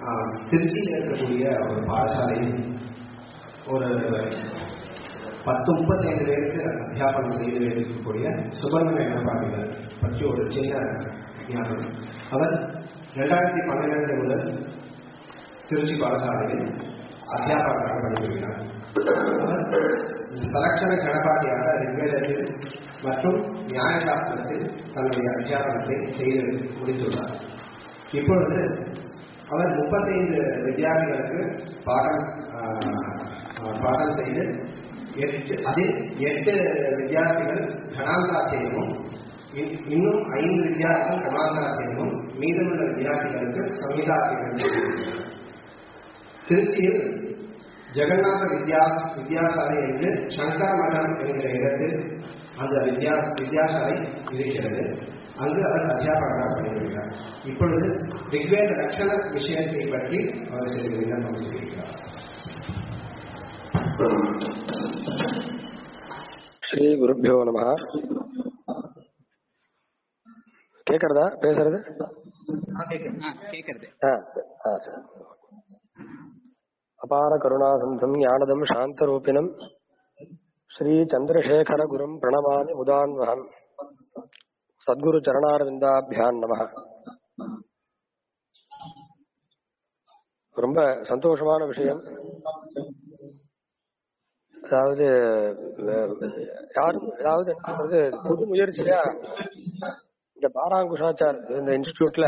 திருச்சியில் இருக்கக்கூடிய ஒரு பாடசாலையில் ஒரு 10-35 பேருக்கு அத்தியாபனம் செய்து இருக்கக்கூடிய சுப்பிரமணிய பாண்டியர் பற்றி ஒரு சின்ன ஞாபகம். அவர் 2012 முதல் திருச்சி பாடசாலையில் அத்தியாபகராக பணிபுரிகிறார். அவர் சலட்சண கணபாட்டியாக ரிக்வேதத்தில் மற்றும் நியாயசாஸ்திரத்தில் தன்னுடைய அத்தியாபனத்தை செய்து முடித்துள்ளார். இப்பொழுது அவர் 35 வித்தியார்த்திகளுக்கு பாடம் செய்து அதில் 8 வித்தியார்த்திகள் கணாந்தாத்தியமும் இன்னும் 5 வித்தியார்த்திகள் கணாந்தாத்தியமும் மீதமுள்ள வித்தியார்த்திகளுக்கு சம்ஹிதாத்தியமும். திருச்சியில் ஜெகநாத வித்யாசாலை என்று சங்கர மடம் என்கிற இடத்தில் அந்த வித்யாசாலை இருக்கிறது. அங்கு அவர் அத்தியாபகராக பணிபுரிகிறார். இப்பொழுது ரிக்வேத லட்சண விஷயத்தை பற்றி அவர் சிறிது விண்ணப்பம் செய்திருக்கிறார். ஸ்ரீ குருப்யோ நமஹ. கேக்குறதா பேசுறது? அபார கருணாசந்தம் ஞானதம் சாந்தரூபிணம் ஸ்ரீ சந்திரசேகர குரும் பிரணமாமி முதான்வகம். சத்குரு சரணாரவிந்தாபியான் நமஹ. ரொம்ப சந்தோஷமான விஷயம். அதாவது யாரும் புது முயற்சியா இந்த பாராங்குஷாச்சார் இந்த இன்ஸ்டிடியூட்ல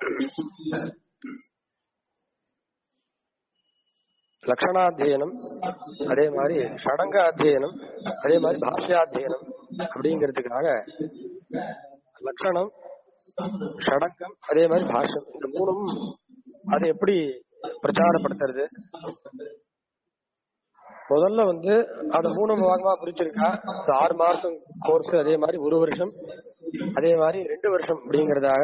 லக்ஷணாத்தியனம், அதே மாதிரி ஷடங்க அத்தியனம், அதே மாதிரி பாஷ்யாத்தியனம் அப்படிங்கிறதுக்காக லட்சணம், ஷடங்கம், அதே மாதிரி பாஷ்யம், இந்த மூணும் அதை எப்படி பிரச்சாரப்படுத்துறது. முதல்ல அதை 3 பாகமா பிரிச்சிருக்கா. 6 மாசம் கோர்ஸ், அதே மாதிரி 1 வருஷம், அதே மாதிரி 2 வருஷம் அப்படிங்கறதாக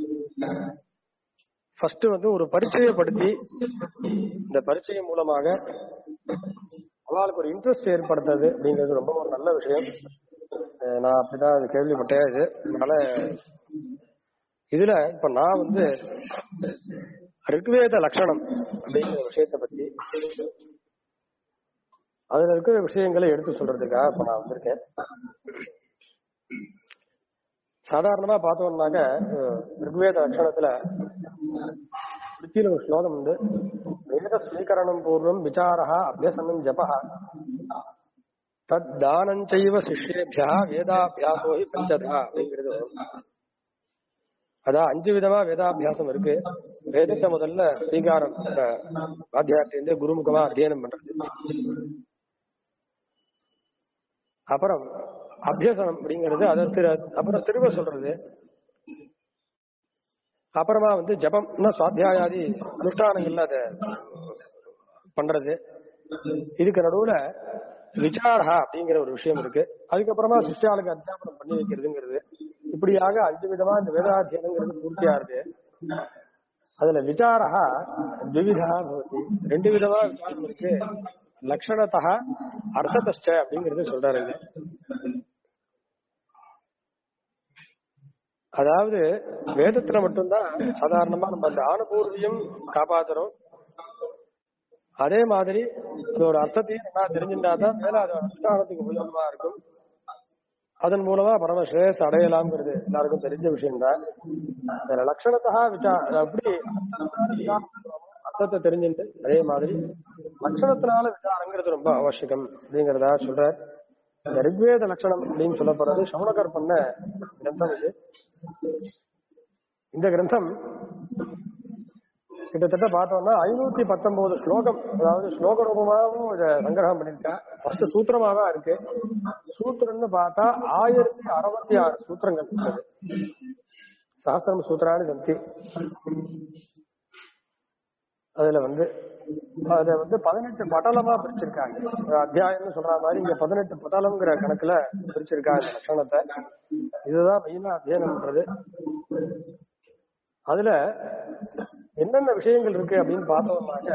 ஃபர்ஸ்ட் ஒரு பரிச்சயப்படுத்தி இந்த பரிச்சயம் மூலமாக அவளுக்கு ஒரு இன்ட்ரெஸ்ட் ஏற்படுத்துறது அப்படிங்கிறது ரொம்ப ஒரு நல்ல விஷயம். நான் அப்படிதான் கேள்விப்பட்டேன். அதனால இதுல இப்ப நான் ரிக்வேத லட்சணம் அப்படிங்கிற விஷயத்தை பத்தி அதுல இருக்கிற விஷயங்களை எடுத்து சொல்றதுக்காக இப்ப நான் வந்திருக்கேன். சாதாரணமா பார்த்தோம்னாக்க ரிக்வேத லட்சணத்துல ஒரு ஸ்லோகம் வேத ஸ்வீகரணம் பூர்வம் விசாரா அபியசனம் ஜபஹா தத் தானஞ்சைவ சிஷ்யேபியா வேதாபியாசோ ஹி பஞ்சதா அப்படிங்கிறது வரும். அதான் 5 விதமா வேதாபியாசம் இருக்கு. வேதத்தை முதல்ல ஸ்வீகாரம் வாத்தியார்த்திலிருந்து குருமுகமா அத்தியனம் பண்றது, அப்புறம் அபியசனம் அப்படிங்கிறது அப்புறம் திரும்ப சொல்றது, அப்புறமா ஜபம்னா சுவாத்தியாயாதி அனுஷ்டானங்கள்ல அதை பண்றது. இதுக்கு நடுவுல விசாரா அப்படிங்கிற ஒரு விஷயம் இருக்கு. அதுக்கப்புறமா சிஷ்யாளுக்கு அத்தியாபனம் பண்ணி வைக்கிறதுங்கிறது. இப்படியாக 5 விதமா இந்த வேதாத்தியனங்கிறது பூர்த்தியாருது. அதுல விசாரா துவிதா பவதி, 2 விதமா விசாரம் இருக்கு. லட்சணத்தா அர்த்ததஷ்ட அப்படிங்கிறது சொல்றாரு. அதாவது வேதத்துல மட்டும்தான் சாதாரணமா நம்ம அந்த ஆணுபூர்வியம் காப்பாத்துறோம். அதே மாதிரி அதோட அர்த்தத்தையும் நல்லா தெரிஞ்சுட்டாதான் மேல அது அனுஷ்டானத்துக்கு உபயோகமா இருக்கும். அதன் மூலமா பரமஸ்ரேஷ் அடையலாம்ங்கிறது எல்லாருக்கும் தெரிஞ்ச விஷயம்தான். லட்சணத்தா அப்படி அர்த்தத்தை தெரிஞ்சுட்டு அதே மாதிரி லட்சணத்தினால விசாரங்கிறது ரொம்ப அவசியம் அப்படிங்கிறதா சொல்ற. இந்த ரிக்வேத லட்சணம் அப்படின்னு சொல்லப்படுறது சவுனகர் பண்ண கிரந்தம் இது. இந்த கிரந்தம் கிட்டத்தட்ட பார்த்தோம்னா 519 ஸ்லோகம், அதாவது ஸ்லோக ரூபமாகவும் இதை சங்கிரகம் பண்ணிருக்கா. ஃபர்ஸ்ட் சூத்திரமாதான் இருக்கு. சூத்திரம்னு பார்த்தா 1066 சூத்திரங்கள் இருக்குது. சாஸ்திரம் சூத்திரான்னு சந்தி. அதுல அத 18 பட்டலமா பிரிச்சிருக்காங்க. அத்தியாயம்னு சொல்ற மாதிரி இங்க 18 பட்டலம்ங்கிற கணக்குல பிரிச்சிருக்காங்க லட்சணத்தை. இதுதான் மெயினா அத்தியாயம் பண்றது. அதுல என்னென்ன விஷயங்கள் இருக்கு அப்படின்னு பார்த்தோம்னாக்க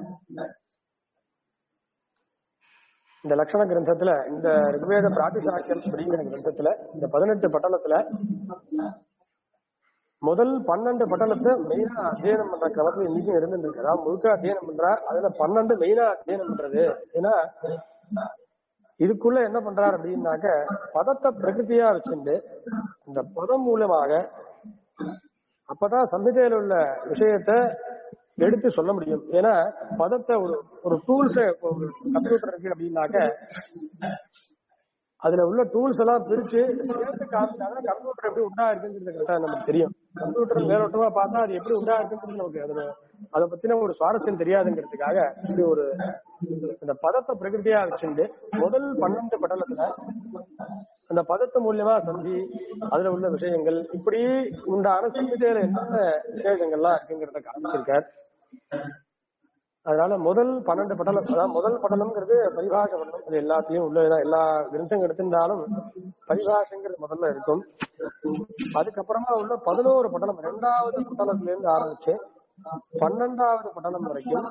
இந்த லட்சண கிரந்தத்துல, இந்த ரிக்வேத பிராட்டிசாக்கியம் அப்படிங்கிற கிரந்தத்துல இந்த 18 பட்டலத்துல முதல் 12 பட்டணத்தை மெயினா அத்தியனம் பண்ற கிரமத்துல இன்னைக்கும் இருந்துட்டு இருக்கு. அதாவது முழுக்க அத்தியனம் பண்றா, அதுல 12 மெயினா அத்தியனம் பண்றது. ஏன்னா இதுக்குள்ள என்ன பண்றாரு அப்படின்னாக்க பதத்தை பிரகிருதியா வச்சுட்டு இந்த பதம் மூலமாக அப்பதான் சம்ஹிதையில உள்ள விஷயத்த எடுத்து சொல்ல முடியும். ஏன்னா பதத்தை ஒரு டூல்ஸ் ஒரு கம்ப்யூட்டர் இருக்கு அப்படின்னாக்க அதுல உள்ள டூல்ஸ் எல்லாம் பிரிச்சு சேர்த்து காமிச்சாதான் கம்ப்யூட்டர் எப்படி உண்டா இருக்குங்கிறது கரெக்டா நமக்கு தெரியும். கம்ப்யூட்டர் மேலோட்டமா பார்த்தா அது எப்படி உண்டா இருக்குங்கிறது நமக்கு அதை பத்தின ஒரு சுவாரஸ்யம் தெரியாதுங்கிறதுக்காக இப்படி ஒரு இந்த பதத்தை பிரகிருதியா வச்சுட்டு முதல் 12 படலத்துல அந்த பதத்து மூலியமா சந்தி அதுல உள்ள விஷயங்கள் இப்படி உண்டான சம்ஹிதையில என்னென்ன விசேஷங்கள்லாம் இருக்குங்கிறத காமிச்சிருக்கார். அதனால முதல் 12 படலம், அதாவது முதல் படலம்ங்கிறது பரிபாஷ படலம். அது எல்லாத்தையும் உள்ள எல்லா கிரந்தங்கள் எடுத்திருந்தாலும் பரிபாஷங்கிறது முதல்ல இருக்கும். அதுக்கப்புறமா உள்ள 11 படலம் 2வது படலத்துல இருந்து ஆரம்பிச்சு 12வது படலம் வரைக்கும்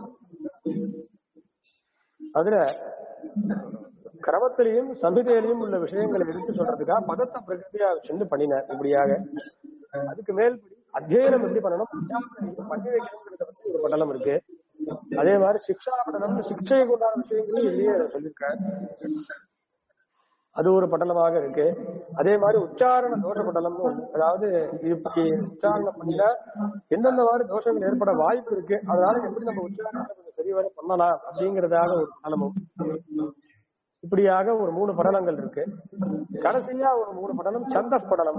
அதுல கிரமத்திலையும் சம்ஹிதையிலையும் உள்ள விஷயங்களை எடுத்து சொல்றதுக்காக பதத்தை பிரகிருதியா சென்று பண்ணினார். இப்படியாக அதுக்கு மேல் அத்தியனம் எப்படி பண்ணணும் பண்ணி வைக்கணுங்கிறத பத்தி ஒரு படலம் இருக்கு. அதே மாதிரி சிக்ஷா படலம், சிக்ஷைக்கு உண்டான விஷயங்களும் இல்லையே சொல்லியிருக்காரு, அது ஒரு படலமாக இருக்கு. அதே மாதிரி உச்சாரண தோஷ படலம்னு ஒண்ணு, அதாவது இப்படி உச்சாரணம் பண்ணினா எந்தெந்த மாதிரி தோஷங்கள் ஏற்பட வாய்ப்பு இருக்கு, அதனால எப்படி நம்ம உச்சாரணத்தை கொஞ்சம் சரிவர பண்ணலாம் அப்படிங்கறதாக ஒரு படலமும். இப்படியாக ஒரு 3 படலங்கள் இருக்கு. கடைசியா ஒரு 3 படலம் சந்தஸ் படலம்.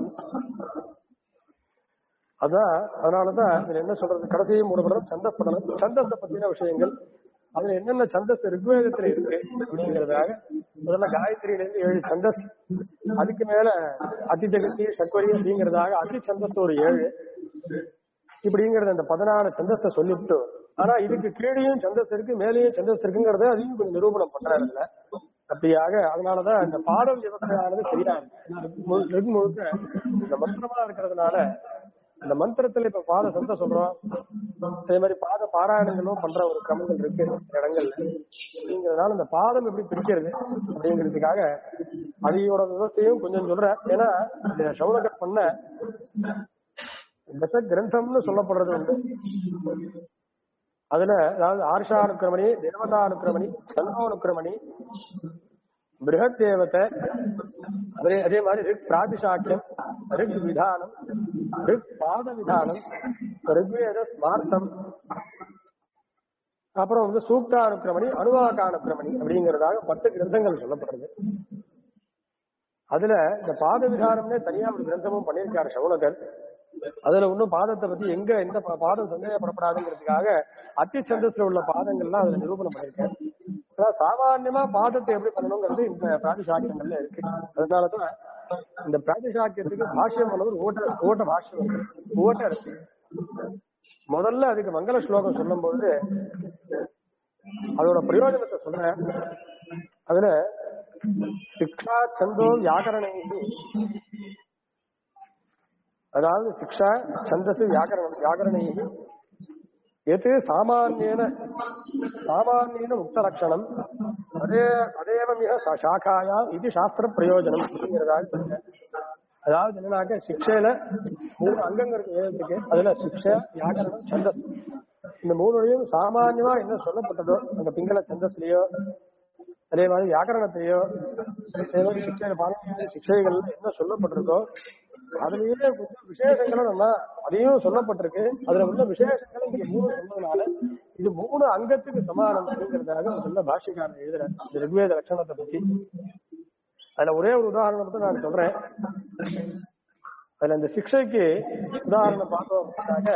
அதான் அதனாலதான் இதுல என்ன சொல்றது, கடைசியும் 3 படலம் சந்தஸ் படலம். சந்தஸை பத்தின விஷயங்கள், அதுல என்னென்ன சந்தஸ் ரிக்வேதத்துல இருக்கு அப்படிங்கிறதாக முதல்ல காயத்ரியில இருந்து 7 சந்தஸ், அதுக்கு மேல அதிஜகத்தி சக்வரி அப்படிங்கிறதாக அதி சந்தஸ் ஒரு 7, இப்படிங்கிறது அந்த 14 சந்தஸை சொல்லிவிட்டு, ஆனா இதுக்கு கீழேயும் சந்தஸ் இருக்கு மேலேயும் சந்தஸ் இருக்குங்கிறத அதையும் கொஞ்சம் நிரூபணம் பண்றாரு இல்ல. அப்படியாக அதனாலதான் இந்த பாடம் விவசாயானது சரியா இருக்கு. முழுக்க இந்த மந்திரமா இருக்கிறதுனால இந்த மந்திரத்துல இப்ப பாத சந்த சொல்றோம், அதே மாதிரி பாத பாராயணங்களும் பண்ற ஒரு கிரமங்கள் இருக்கு இடங்கள்ல. அப்படிங்கிறதுனால இந்த பாதம் எப்படி பிரிக்கிறது அப்படிங்கிறதுக்காக அதையோட விவசாயம் கொஞ்சம் சொல்றேன். ஏன்னா இந்த சௌனகர் பண்ண தச கிரந்தம்னு சொல்லப்படுறது உண்டு. அதுல அதாவது ஆர்ஷானுக்கிரமணி, தேவதானுக்கிரமணி, சந்தோனுக்கிரமணி, பிருஹத் தேவத்தை, அதே மாதிரி ரிக் பிராதிசாக்கியம், ரிக் விதானம், ரிக் பாத விதானம், ரிக்வேத ஸ்மார்த்தம், அப்புறம் சூக்தானுக்கிரமணி, அனுவாகானுக்கிரமணி அப்படிங்கிறதாக 10 கிரந்தங்கள் சொல்லப்படுறது. அதுல இந்த பாத விதானம்னே தனியா ஒரு கிரந்தமும் பண்ணியிருக்காரு சௌனகர். அதுல இன்னும் பாதத்தை பத்தி எந்த பாதம் சந்தேகப்படப்படாதுங்கிறதுக்காக அத்தி சந்தஸ்ல உள்ள பாதங்கள்லாம் அதுல நிரூபணம் பண்ணியிருக்காரு. சாமான்யமா பாதத்தை எப்படி பண்ணணுங்கிறது இந்த பிராதிசாக்கியங்கள்ல இருக்கு. அதனாலதான் இந்த பிராதிசாக்கியத்துக்கு பாஷ்யம் பண்ணது ஓட்ட பாஷ்யம் ஓட்டர். முதல்ல அதுக்கு மங்கள ஸ்லோகம் சொல்லும் போது அதோட பிரயோஜனத்தை சொல்றேன். அதுல சிக்ஷா சந்தோ வியாகரணை, அதாவது சிக்ஷா சந்தசு வியாகரணை எது சாமானியன முக்த லட்சணம் அதேவ மிக சாக்காயா இது சாஸ்திர பிரயோஜனம் அப்படிங்கிறதாக சொல்றேன். அதாவது என்னன்னாக்க சிக்ஷையில 3 அங்கங்கள் இருக்கு வேதத்துக்கு. அதுல சிக்ஷை, வியாகரணம், சந்தஸ், இந்த 3லையும் சாமான்யமா என்ன சொல்லப்பட்டதோ அந்த பிங்கள சந்தஸ்லயோ அதே மாதிரி வியாகரணத்திலேயோ அதே மாதிரி சிக்ஷையில பாரம்பரிய சிக்ஷைகள் என்ன சொல்லப்பட்டிருக்கோ அதுலயே கொஞ்சம் விசேஷங்களும் நம்ம அதையும் சொல்லப்பட்டிருக்கு. அதுல உள்ள விசேஷங்களும் இங்க 3 சொன்னதுனால இது 3 அங்கத்துக்கு சமானம் அப்படிங்கிறதாக நல்ல பாஷ்யக்காரன் எழுதுற இந்த ரிக்வேத லட்சணத்தை பத்தி. அதுல ஒரே ஒரு உதாரணம் மட்டும் நான் சொல்றேன். அதுல இந்த சிக்ஷைக்கு உதாரணம் பார்த்தோம் அப்படின்னாக்க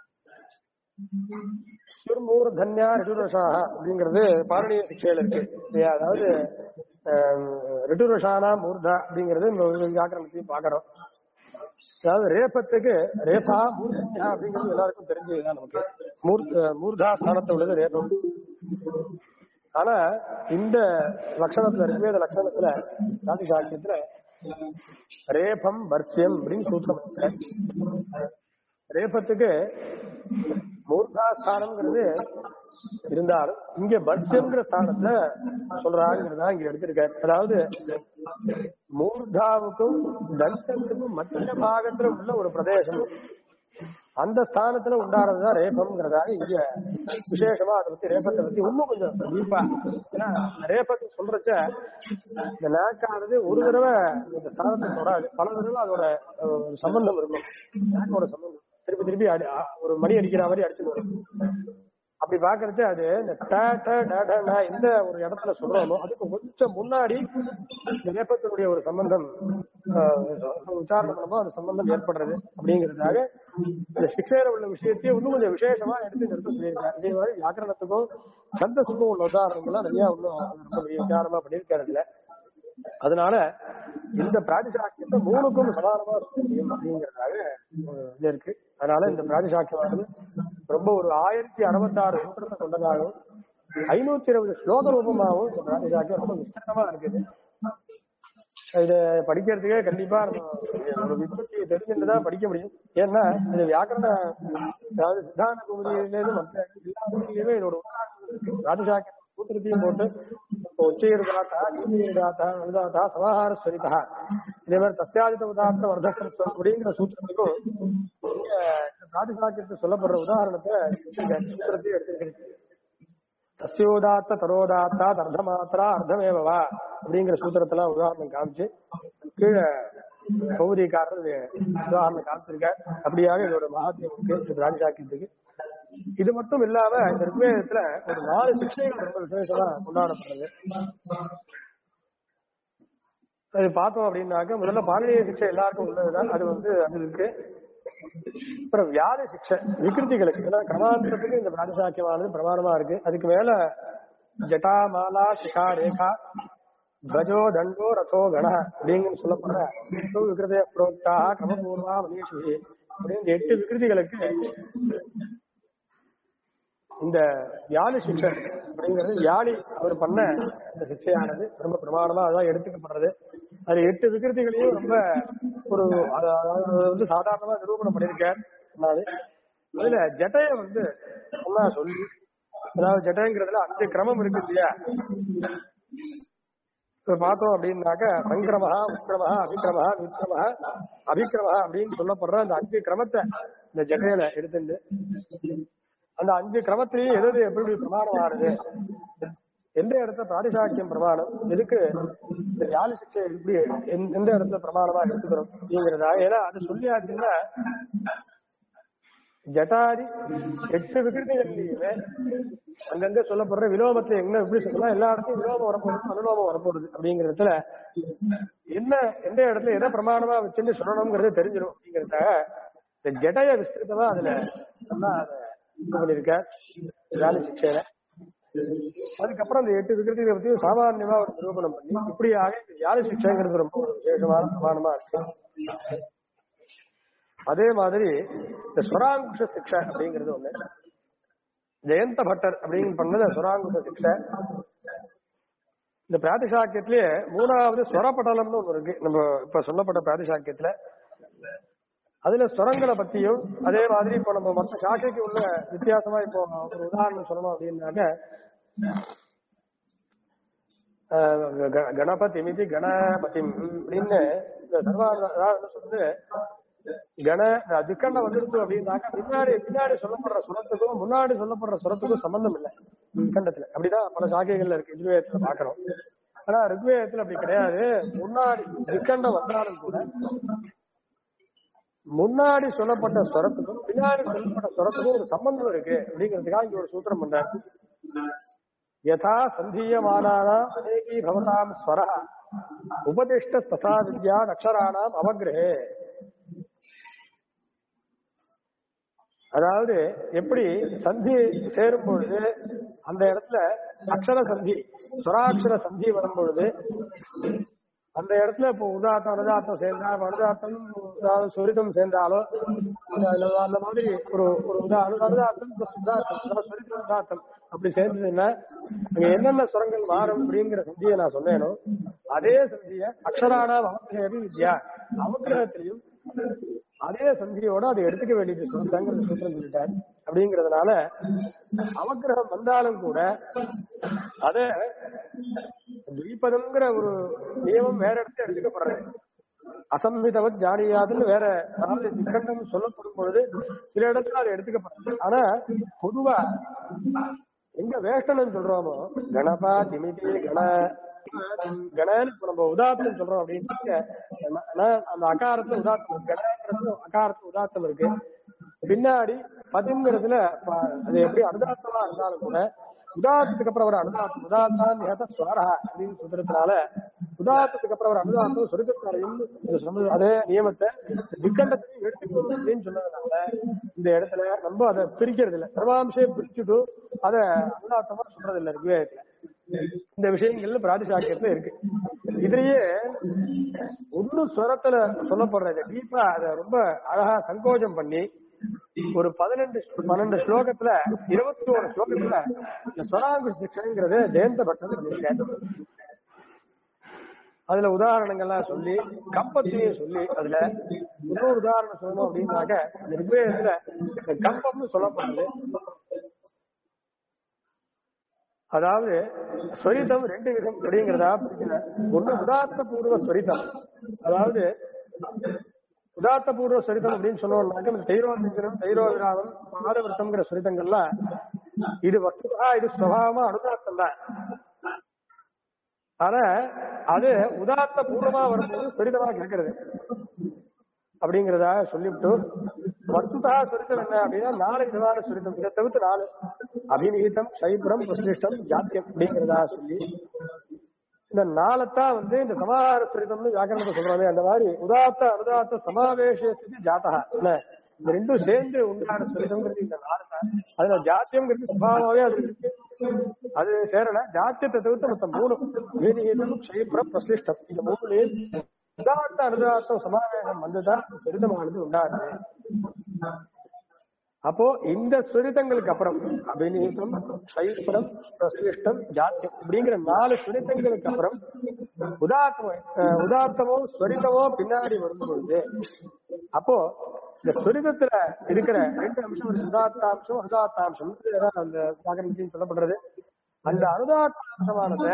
சுர்மூர்தன்யா ரிடுரஷாக அப்படிங்கிறது பாரணிய சிக்ஷையில இருக்கு. அதாவது ரிடுரஷானா மூர்தா அப்படிங்கிறது இந்த வியாக்கரணத்தையும் பாக்கிறோம். அதாவது ரேபத்துக்கு ரேபா மூர்தன்யா அப்படிங்கிறது எல்லாருக்கும் தெரிஞ்சதுதான் நமக்கு. மூர்தா ஸ்தானத்தை உள்ளது ரேபம். ஆனா இந்த லட்சணத்துல ரிக்வேத லட்சணத்துல சாதிசாக்கியத்துல ரேபம் பர்சியம் அப்படின்னு சூத்திரம். ரேபத்துக்கு மூர்தா ஸ்தானம்ங்கிறது இருந்தாலும் இங்க பர்சியம்ங்கிற ஸ்தானத்துல சொல்றாங்கிறதா இங்க எடுத்திருக்காரு. அதாவது மூர்தாவுக்கும் தண்டத்துக்கும் மத்திய பாகத்துல உள்ள ஒரு பிரதேசம் அந்த ஸ்தானத்துல உண்டாடுறதுதான் ரேபம்ங்கிறதாக இங்க விசேஷமா அதை பத்தி ரேபத்தை பத்தி இன்னும் கொஞ்சம் டீப்பா. ஏன்னா ரேபத்தை சொல்றச்ச இந்த நாக்கானது ஒரு தடவை இந்த ஸ்தானத்தை தொடாது, பல தடவை அதோட சம்பந்தம் இருக்கும். நாக்கோட சம்பந்தம் திருப்பி திருப்பி ஒரு மணி அடிக்கிற மாதிரி அடிச்சுட்டு வரும். அப்படி பாக்குறது அது இந்த எந்த ஒரு இடத்துல சொல்றோமோ அதுக்கு கொஞ்சம் முன்னாடி இந்த ரேபத்தினுடைய ஒரு சம்பந்தம் உச்சாரணம் பண்ணும்போது அந்த சம்பந்தம் ஏற்படுறது அப்படிங்கிறதுக்காக இந்த சிக்ஷையில உள்ள விஷயத்தையும் இன்னும் கொஞ்சம் விசேஷமா எடுத்து நிறுத்த சொல்லியிருக்காங்க. இதே மாதிரி வியாக்கரணத்துக்கும் சந்தஸுக்கும் உள்ள உதாரணங்கள்லாம் நிறைய இன்னும் ரொம்ப விசாரமா பண்ணியிருக்காரு. அதனால இந்த பிராதிசாக்கியத்தை மூணுக்கும் சமானமா முடியும் அப்படிங்கிறதுக்காக இது இருக்கு. அதனால இந்த பிராதிசாக்கியமானது ரொம்ப ஒரு 1066 சூத்திரத்தை கொண்டதாகவும் 520 ஸ்லோக ரூபமாகவும் இந்த பிராதிசாக்கியம் ரொம்ப விஸ்தரமா இருக்குது. இத படிக்கிறதுக்கே கண்டிப்பா ஒரு விற்பத்தியை தெரிஞ்சுட்டுதான் படிக்க முடியும். ஏன்னா இது வியாக்கரண அதாவது சித்தாந்த பகுதியிலேருந்து மற்ற எல்லா பகுதியிலுமே இதோட உதாரணங்கள் இருக்கு. பிராதிசாக்கிய சூத்திரத்தையும் போட்டு உச்சைர்தாத்தா நீதாத்தா அனுதாத்தா சமாஹார ஸ்வரிதா இதே மாதிரி தஸ்யாதித உதாரண வர்தகத்துவம் அப்படிங்கிற சூத்திரத்துக்கும் பிராதிசாக்கியத்தை சொல்லப்படுற உதாரணத்தை சூத்திரத்தையும் எடுத்துக்கிட்டு தஸ்யோதாத்த தரோதாத்தா அர்த்தமாத்திரா அர்த்தமேவா அப்படிங்கிற சூத்திரத்தெல்லாம் உதாரணம் காமிச்சு கீழே பௌதிகாரர் உதாரணம் காமிச்சிருக்க. அப்படியாக இதோட மகாத்மியம் இருக்கு பிராதிசாக்கியத்துக்கு. இது மட்டும் இல்லாம இந்த ரிக்வேதத்துல ஒரு 4 சிக்ஷைகள் ரொம்ப விசேஷமா கொண்டாடப்படுறது. அது பார்த்தோம் அப்படின்னாக்க முதல்ல பாலிய சிக்ஷை எல்லாருக்கும் உள்ளதுதான். அது அது இருக்கு. அப்புறம் வியாதி சிக்ஷை விகிருதிகளுக்கு ஏன்னா கிரமாந்தரத்துக்கு இந்த பிராதிசாக்கியமானது பிரமாணமா இருக்கு. அதுக்கு மேல ஜட்டா மாலா சிகா ரேகா கஜோ தண்டோ ரதோ கண அப்படிங்கன்னு சொல்லப்படுற விகிருதய புரோக்தா கிரமபூர்வா மனிஷி அப்படின்னு 8 விகிருதிகளுக்கு இந்த வியாழி சிக்ஷை அப்படிங்கிறது வியாழி அவர் பண்ண இந்த சிக்ஷையானது ரொம்ப பிரமாணமா அதான் எடுத்துக்கப்படுறது. அது 8 விகிருதிகளையும் ரொம்ப ஒரு சாதாரணமா நிரூபணம் பண்ணியிருக்கார். அதுல ஜட்டைய நல்லா சொல்லி அதாவது ஜட்டைங்கிறதுல 5 கிரமம் இருக்கு இல்லையா. பார்த்தோம் அப்படின்னாக்க சங்கிரமஹா உக்கிரமஹா அபிக்கிரமஹா விக்ரமஹா அபிக்கிரமஹா அப்படின்னு சொல்லப்படுற அந்த 5 கிரமத்தை இந்த ஜட்டையில எடுத்துட்டு அந்த 5 கிரமத்திலையும் எது எப்படி பிரமாணம் ஆறுது, எந்த இடத்துல பிராதிசாக்கியம் பிரமாணம், எதுக்கு இந்த வியாழி சிக்ஷை எப்படி எந்த இடத்துல பிரமாணமா எடுத்துக்கிறோம் அப்படிங்கிறதா. ஏன்னா அது சொல்லியாச்சுன்னா ஜட்டாதி 8 விகிருதிகள்லயுமே அங்கங்க சொல்லப்படுற விலோமத்துல எங்க எப்படி சொல்லலாம் எல்லா இடத்துலயும் விலோமம் வரப்போறது அனுலோமம் வரப்போறது அப்படிங்கிறதுல என்ன எந்த இடத்துல எதை பிரமாணமா வச்சுன்னு சொல்லணுங்கிறது தெரிஞ்சிடும் அப்படிங்கிறதுக்காக இந்த ஜடைய விஸ்திருத்தமா அதுல நல்லா அதை பண்ணிருக்க வியாழி சிக்ஷையில. அதுக்கப்புறம் அந்த 8 விகிருதிகளை பத்தி சாமான்யமா ஒரு நிரூபணம் பண்ணி இப்படியாக இந்த வியாழி சிக்ஷைங்கிறது ரொம்ப விசேஷமான பிரமாணமா இருக்கு. அதே மாதிரி இந்த ஸ்வராங்குஷ சிக்ஷை அப்படிங்கிறது ஒண்ணு. ஜெயந்த பட்டர் அப்படின்னு பண்ணது ஸ்வராங்குஷ சிக்ஷை. இந்த பிராதிசாக்கியத்திலேயே 3வது ஸ்வரபட்டலம்னு ஒண்ணு இருக்கு. நம்ம இப்ப சொல்லப்பட்ட பிராதிசாக்கியத்துல அதுல ஸ்வரங்களை பத்தியும் அதே மாதிரி இப்போ நம்ம மற்ற சாக்கைக்கு உள்ள வித்தியாசமா இப்போ ஒரு உதாரணம் சொல்லணும் அப்படின்னாக்க கணபதி மிதி கணபதி அப்படின்னு சர்வாதாரம் சொல்றது கண திக்கண்ட வந்துருச்சு அப்படின்னாக்க பின்னாடி சொல்லப்படுற சுரத்துக்கும் முன்னாடி சொல்லப்படுற சுரத்துக்கும் சம்பந்தம் இல்லை திக்கண்டத்துல. அப்படிதான் பல சாக்கைகள்ல இருக்கு ரிக்வேதத்துல பாக்குறோம். ஆனா ரிக்வேதத்துல அப்படி கிடையாது. முன்னாடி திக்கண்டம் வந்தாலும் கூட முன்னாடி சொல்லப்பட்ட ஸ்வரத்துக்கும் பின்னாடி சொல்லப்பட்ட ஸ்வரத்துக்கும் ஒரு சம்பந்தம் இருக்கு அப்படிங்கிறதுக்காக இங்க ஒரு சூத்திரம் பண்றாரு. யதா சந்தீயமானானாம் அநேகி பவதாம் ஸ்வர உபதிஷ்ட ததா வித்யா அக்ஷராணாம் அவக்ரஹே. அதாவது எப்படி சந்தி சேரும் பொழுது அந்த இடத்துல அக்ஷர சந்தி ஸ்வராட்சர சந்தி வரும் பொழுது அந்த இடத்துல இப்போ உதாத்தம் அனுதாத்தம் சேர்ந்தா அனுதாத்தம் சொரிதம் சேர்ந்தாலோ அந்த மாதிரி ஒரு அனுதாத்தம் உதாத்தம் அப்படி சேர்ந்ததுன்னா அங்க என்னென்ன சுரங்கள் மாறும் அப்படிங்கிற சந்தியை நான் சொன்னேனோ அதே சந்திய அக்ஷரானா அவக்கிரகம் வித்யா அவக்கிரகத்திலையும் அதே சந்தியோட அதை எடுத்துக்க வேண்டியது சூத்திரம் சொல்லிட்டார். அப்படிங்கிறதுனால அவக்கிரகம் வந்தாலும் கூட அத துவிபதம்ங்கிற ஒரு நியமம் வேற இடத்துல எடுத்துக்கப்படுறது. அசம்ஹிதவத் ஜானியாதுன்னு வேற, அதாவது நிக்கண்டம் சொல்லப்படும் பொழுது சில இடத்துல அதை எடுத்துக்கப்படுது. ஆனா பொதுவா எங்க வேஷ்டனம் சொல்றோமோ கணபா திமிதி கணன்னு இப்ப நம்ம உதாத்தம் சொல்றோம் அப்படின்னு அந்த அகாரத்துல உதாத்தம் கணங்கிறது அகாரத்துல உதாத்தம் இருக்கு. பின்னாடி பதிங்கிறதுல அது எப்படி அனுதாத்தமா இருந்தாலும் கூட உதாத்தத்துக்கு அப்புறம் ஒரு அனுதாத்தம் உதாத்தான் ஸ்வரா அப்படின்னு சொல்றதுனால உதாத்தத்துக்கு அப்புறம் ஒரு அனுதாத்தம் சொருக்கத்தாரையும் அதே நியமத்தை நிக்கண்டத்தையும் எடுத்துக்கணும் அப்படின்னு சொன்னதுனால இந்த இடத்துல நம்ம அதை பிரிக்கிறது இல்லை, சர்வாம்சே பிரிச்சுட்டு அதை அனுதாத்தமா சொல்றது இல்லை ரிக்வேதத்துல. இந்த விஷயங்கள்ல பிராதிசாக்கியத்துல இருக்கு. இதுலயே ஒன்னு ஸ்வரத்துல சொல்லப்படுறது டீப்பா அதை ரொம்ப அழகா சங்கோஜம் பண்ணி ஒரு 12 ஸ்லோகத்துல 21 ஸ்லோகத்துல இந்த ஸ்வராங்க சிக்ஷங்கிறது ஜெயந்த பட்டம் பண்ணிருக்காரு. அதுல உதாரணங்கள்லாம் சொல்லி கம்பத்தையும் சொல்லி அதுல இன்னொரு உதாரணம் சொல்லணும் அப்படின்னாக்க அந்த ரிக்வேதத்துல இந்த கம்பம்னு சொல்லப்படுறது. அதாவது ஸ்வரிதம் 2 விதம் அப்படிங்கிறதா பிடிக்கல. ஒண்ணு உதாத்த பூர்வ ஸ்வரிதம், அதாவது உதாத்த பூர்வ ஸ்வரிதம் அப்படின்னு சொன்னோம்னாக்க இந்த தைரோந்திரம் தைரோவிராமம் பாதவிரத்தம்ங்கிற ஸ்வரிதங்கள்லாம் இது வஸ்துதா இது சுபாவமா அனுதாத்தம் தான். ஆனா அது உதாத்த பூர்வமா வரும்போது ஸ்வரிதமா கேட்கறது அப்படிங்கிறதா சொல்லிவிட்டு வஸ்துதா ஸ்வரிதம் என்ன அப்படின்னா 4 விதமான ஸ்வரிதம், இதை தவிர்த்து 4 அபிநீதம் சைபுரம் பிரசிஷ்டம் ஜாத்தியம் அப்படிங்கிறதா சொல்லி இந்த 4 இந்த சமாஹார ஸ்வரிதம்னு வியாக்கரணத்தை சொல்றாங்க. அந்த மாதிரி உதாத்த அனுதாத்த சமாவேஷ ஜாத்தா இந்த 2 சேர்ந்து உண்டான ஸ்வரிதம்ங்கிறது இந்த 4 தான். அதுல ஜாத்தியம்ங்கிறது சுபாவமாவே அது இருக்கு, அது சேரல. ஜாத்தியத்தை தவிர்த்து மொத்தம் 3 அபிநீதம் சைபுரம் பிரசிஷ்டம் இந்த 3லயும் உதாத்த அனுதாத்தம் சமாவேகம் வந்துதான் ஸ்வரிதமானது உண்டாது. அப்போ இந்த ஸ்வரிதங்களுக்கு அப்புறம் அபிநீதம் சைபுரம் பிரசிஷ்டம் ஜாத்தியம் அப்படிங்கிற 4 ஸ்வரிதங்களுக்கு அப்புறம் உதாத்தமோ ஸ்வரிதமோ பின்னாடி வரும்பொழுது அப்போ இந்த ஸ்வரிதத்துல இருக்கிற 2 அம்சம் உதாத்தாம்சம் அனுதாத்தாம்சம் அந்த சாகரத்தையும் சொல்லப்படுறது. அந்த அனுதாத்தாம்சமானது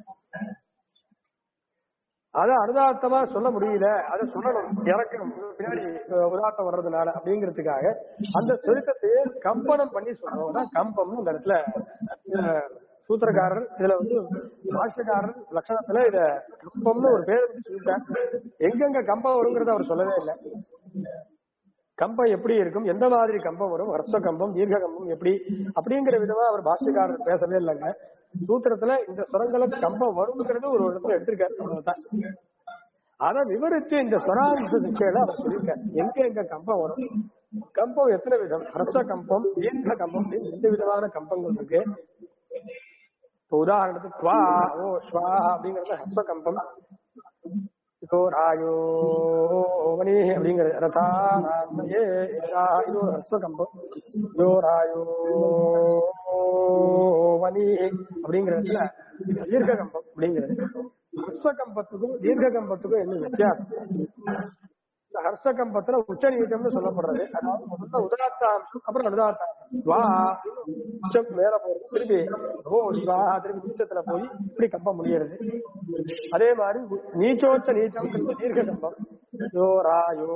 அதை அனுதாத்தமா சொல்ல முடியல, அதை சொல்லணும் இறக்கணும் பின்னாடி உதாத்தம் வர்றதுனால அப்படிங்கிறதுக்காக அந்த சொருக்கத்தையே கம்பனம் பண்ணி சொல்றோம். கம்பம்னு இந்த இடத்துல சூத்திரக்காரர் இதுல பாஷ்யக்காரர் லட்சணத்துல இத கம்பம்னு ஒரு பேரை பத்தி சொல்லிட்டார். எங்கெங்க கம்பம் வருங்கிறத அவர் சொல்லவே இல்லை. கம்பம் எப்படி இருக்கும், எந்த மாதிரி கம்பம் வரும், ஹர்ஸ்வ கம்பம் தீர்க்க கம்பம் எப்படி அப்படிங்கிற விதமா அவர் பாஷ்யக்காரர் பேசவே இல்லைங்க. சூத்திரத்துல இந்த சுரங்களுக்கு கம்பம் வருங்கிறது ஒரு இடத்துல எடுத்திருக்காரு, அவ்வளவுதான். அதை விவரிச்சு இந்த ஸ்வராம்ச சிக்ஷையில அவர் சொல்லியிருக்காரு எங்க கம்பம் வரும், கம்பம் எத்தனை விதம், ஹர்ஸ்வ கம்பம் தீர்க்க கம்பம் 2 விதமான கம்பங்கள் இருக்கு. உதாரணத்துக்கு குவா ஓ ஸ்வா அப்படிங்கறது ஹர்ஸ்வ கம்பம், யோராயோ வனி அப்படிங்கிறது ரதாயே இது ஒரு ஹர்ஸ்வ கம்பம், யோராயோ வனி அப்படிங்கிறதுல தீர்க்க கம்பம் அப்படிங்கிறது. ஹர்ஸ்வ கம்பத்துக்கும் தீர்க்க கம்பத்துக்கும் என்ன வித்தியாசம்? இந்த ஹர்ஷ கம்பத்துல உச்ச நீச்சம்னு சொல்லப்படுறது, அதாவது முதல்ல உதாத்தாம்சம் அப்புறம் அனுதாத்தாம்சம் வா உச்சம் மேல போறது, திருப்பி ஓ ஸ்வா திருப்பி நீச்சத்துல போய் இப்படி கம்பம் முடியறது. அதே மாதிரி நீச்சோச்ச நீச்சம் தீர்க்க கம்பம், யோராயோ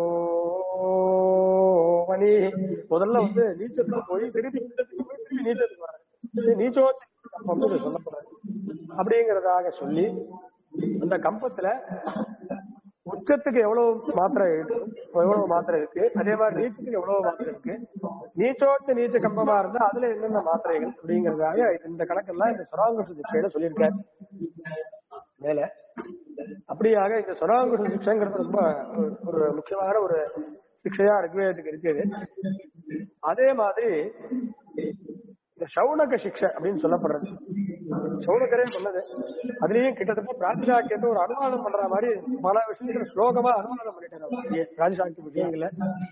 மணி முதல்ல நீச்சத்துல போய் திருப்பி நீச்சத்துக்கு வர்றது, நீச்சோச்ச கம்பம் சொல்லப்படுறது அப்படிங்கிறதாக சொல்லி அந்த கம்பத்துல உச்சத்துக்கு எவ்வளவு மாத்திரை இருக்கு, அதே மாதிரி நீச்சத்துக்கு எவ்வளவு மாத்திரை இருக்கு, நீச்சோச்ச நீச்ச கம்பமா இருந்தா அதுல என்னென்ன மாத்திரைகள் அப்படிங்கறதாக இந்த கணக்கெல்லாம் இந்த ஸ்வராங்குஷ சிக்ஷையில சொல்லியிருக்காரு மேல. அப்படியாக இந்த ஸ்வராங்குஷ சிக்ஷைங்கிறது ரொம்ப ஒரு முக்கியமான ஒரு சிக்ஷையா ரிக்வேதத்துக்கு இருக்குது. அதே மாதிரி இந்த சௌனக சிக்ஷை அப்படின்னு சொல்லப்படுறது சௌனகரே சொன்னது, அதுலயும் கிட்டத்தட்ட பிராதிசாக்கியத்தை ஒரு அனுமானம் பண்ற மாதிரி பல விஷயத்துல ஸ்லோகமா அனுமானம் பண்ணிட்டாரு பிராதிசாக்கிய விஷயங்கள்ல.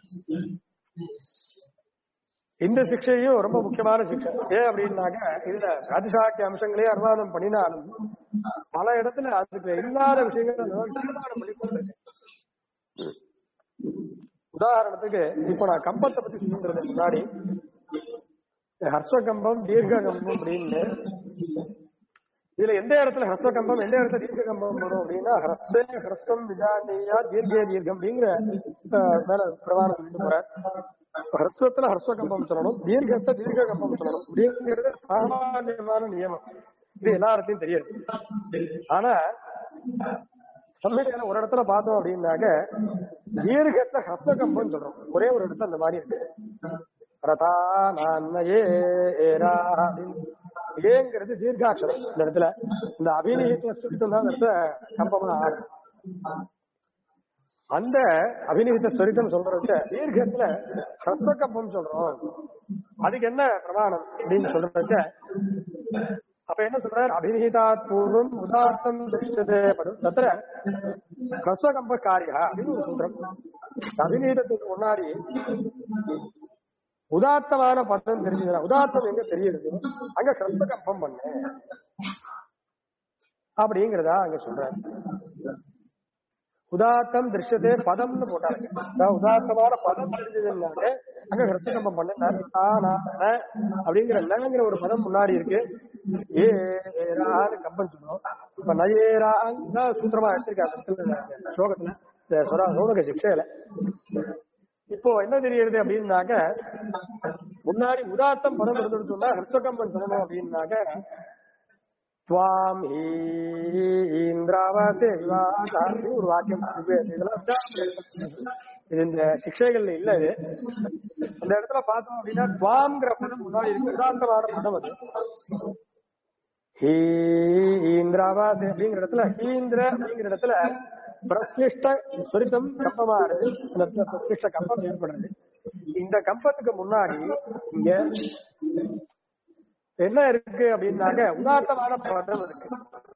இந்த சிக்ஷையும் ரொம்ப முக்கியமான சிக்ஷை. ஏன் அப்படின்னாக்க இதுல பிராதிசாக்கிய அம்சங்களே அனுமானம் பண்ணினாலும் பல இடத்துல அதுக்கு இல்லாத விஷயங்கள் தீர்மானம் பண்ணி கொடுத்துருக்கு. உதாரணத்துக்கு இப்ப நான் கம்பத்தை பத்தி சொல்லிட்டு முன்னாடி ஹர்ஸ்வ கம்பம் தீர்க்க கம்பம் அப்படின்னு இது இதுல எந்த இடத்துல ஹ்ரஸ்வ கம்பம் எந்த இடத்துல தீர்க்க கம்பம் வரும் அப்படின்னா ஹ்ரஸ்வே ஹ்ரஸ்வம் விஜானியா தீர்க்கே தீர்க்கம் அப்படிங்கிற மேல பிரமாணம் சொல்லிட்டு போற. ஹ்ரஸ்வத்துல ஹ்ரஸ்வ கம்பம் சொல்லணும், தீர்க்கத்தை தீர்க்க கம்பம் சொல்லணும் அப்படிங்கிறது சாமானியமான நியமம். இது எல்லாருக்கும் தெரியாது. ஆனா சம்மிதியில ஒரு இடத்துல பார்த்தோம் அப்படின்னாக்க தீர்க்கத்துல ஹ்ரஸ்வ கம்பம் சொல்றோம். ஒரே ஒரு இடத்துல அந்த மாதிரி இருக்கு. ரதா நான்னயே ஏரா அப்படின்னு ஏங்கிறது தீர்க்காட்சரம். இந்த இடத்துல இந்த அபிநயத்தை சுருத்தம் தான் இடத்துல கம்பமா ஆறு. அந்த அபிநயத்தை சுருத்தம் சொல்றதுக்கு தீர்க்கத்துல ஹ்ரஸ்வ கம்பம் சொல்றோம். அதுக்கு என்ன பிரமாணம் அப்படின்னு சொல்றதுக்கு அப்ப என்ன சொல்றாரு? அபிநயிதாத் பூர்வம் உதார்த்தம் திருஷ்யதே தத்திர ஹ்ரஸ்வ கம்ப காரியா அப்படின்னு ஒரு சூத்திரம். அபிநயத்துக்கு முன்னாடி உதாத்தமான பதம் தெரிஞ்சுக்கிறேன். உதாத்தம் எங்க தெரியுது அங்க ஹ்ரஸ்வ கம்பம் பண்ண அப்படிங்கிறதா அங்க சொல்றாரு. உதாத்தம் திருஷ்யதே பதம்னு போட்டாங்க. உதாத்தமான பதம் தெரிஞ்சதுனால அங்க ஹ்ரஸ்வ கம்பம் பண்ண அப்படிங்கிற நங்கிற ஒரு பதம் முன்னாடி இருக்கு. ஏரான்னு கம்பம் சொல்லுவோம். இப்ப நயேரான்னு சூத்திரமா எடுத்திருக்காங்க ஸ்லோகத்துல சோதக சிக்ஷையில. இப்போ என்ன தெரியுது அப்படின்னாக்க முன்னாடி உதாத்தம் பதம் இருந்துட்டு சொன்னா ஹ்ரஸ்வகம்பம் சொல்லணும் அப்படின்னாக்க துவாம் இந்திராவாசே விவாதான்னு ஒரு வாக்கியம். இதெல்லாம் இது இந்த சிக்ஷைகள்ல இல்ல. இது அந்த இடத்துல பார்த்தோம் அப்படின்னா துவாம்ங்கிற பதம் முன்னாடி இருக்கு. உதாத்தமான பதம் அது. ஹீந்திராவாசே அப்படிங்கிற இடத்துல ஹீந்திர அப்படிங்கிற இடத்துல பிரஸ்லிஷ்ட சுரிதம் கம்பமா இருக்கு. பிரஸ்லிஷ்ட கம்பம் ஏற்படுறது. இந்த கம்பத்துக்கு முன்னாடி இங்க என்ன இருக்கு அப்படின்னாக்க உதாத்தமான பதம் இருக்கு.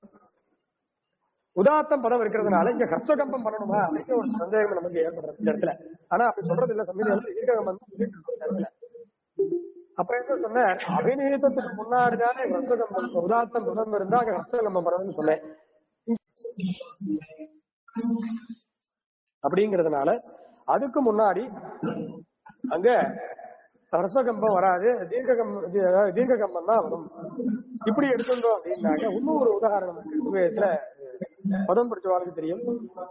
உதாத்தம் பதம் இருக்கிறதுனால இங்க ஹ்ரஸ்வ கம்பம் பண்ணணுமா அப்படின்னு ஒரு சந்தேகம் நமக்கு ஏற்படுறது இந்த இடத்துல. ஆனா அப்படி சொல்றது இல்ல. சமீபம் இடத்துல அப்ப என்ன சொன்ன அபிநயத்துக்கு முன்னாடிதானே ஹ்ரஸ்வ கம்பம் உதாத்தம் பதம் இருந்தா அங்க ஹ்ரஸ்வ கம்பம் பண்ணணும்னு சொன்னேன். அப்படிங்கிறதுனால அதுக்கு முன்னாடி அங்க ஹ்ரஸ்வகம்பம் வராது, தீர்க்க கம்பம் தான் வரும். இப்படி எடுத்துட்டோம் அப்படின்னாக்க இன்னும் ஒரு உதாரணம் இருக்கு. பதம் படிச்சவாளுக்கு தெரியும்.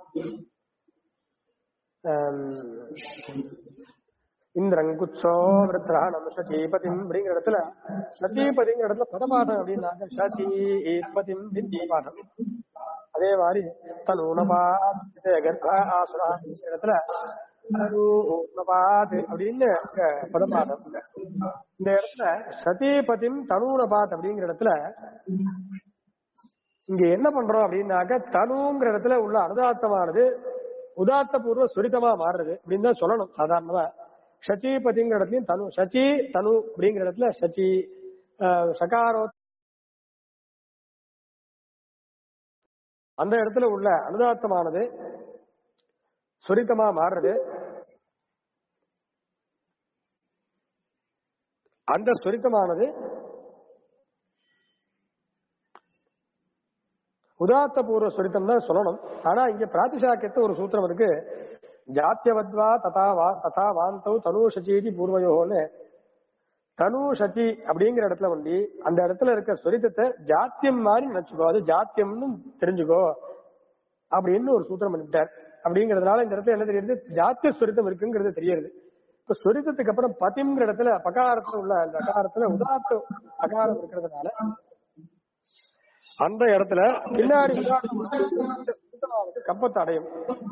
இந்திரங்குச்சோ விருத்ராணம் சச்சீபதிம் அப்படிங்கிற இடத்துல சச்சீபதிங்கிற இடத்துல பதபாடம் அப்படின்னாக்க சச்சீபதிம் ஹிந்தி பாடம். அதே மாதிரி தனூனபாத் ஆசுரா இடத்துல அப்படின்னு பதபாதம். இந்த இடத்துல சதீபதிம் தனூனபாத் அப்படிங்கிற இடத்துல இங்க என்ன பண்றோம் அப்படின்னாக்க தனுங்கிற இடத்துல உள்ள அனுதாத்தமானது உதாத்த பூர்வ சுரிதமா மாறுறது அப்படின்னு தான் சொல்லணும் சாதாரணமா. சச்சீபதிங்கிற இடத்துலயும் தனு சச்சி தனு அப்படிங்கிற இடத்துல சச்சி சகாரோ அந்த இடத்துல உள்ள அனுதாத்தமானது சுரிதமா மாறுறது. அந்த சுரிதமானது உதாத்த பூர்வ சுரித்தம் தான் சொல்லணும். ஆனா இங்க பிராதிசாக்கியத்து ஒரு சூத்திரம் இருக்கு. ஜாத்தியவத்வா ததா வாந்தௌ தனு சச்சீதி பூர்வயோன்னு. தனு சச்சி அப்படிங்கிற இடத்துல வந்து அந்த இடத்துல இருக்க சுரித்தத்தை ஜாத்தியம் மாதிரி நினைச்சுக்கோ, அது ஜாத்தியம்னு தெரிஞ்சுக்கோ அப்படின்னு ஒரு சூத்திரம் பண்ணிவிட்டார். அப்படிங்கிறதுனால இந்த இடத்துல என்ன தெரியுது? ஜாத்திய சுரித்தம் இருக்குங்கிறது தெரியுது. இப்ப சுரித்தத்துக்கு அப்புறம் பதிங்கிற இடத்துல பகாரத்துல உள்ள அந்த அகாரத்துல உதாத்த அகாரம் இருக்கிறதுனால அந்த இடத்துல பின்னாடி கம்பத்தை அடையும்.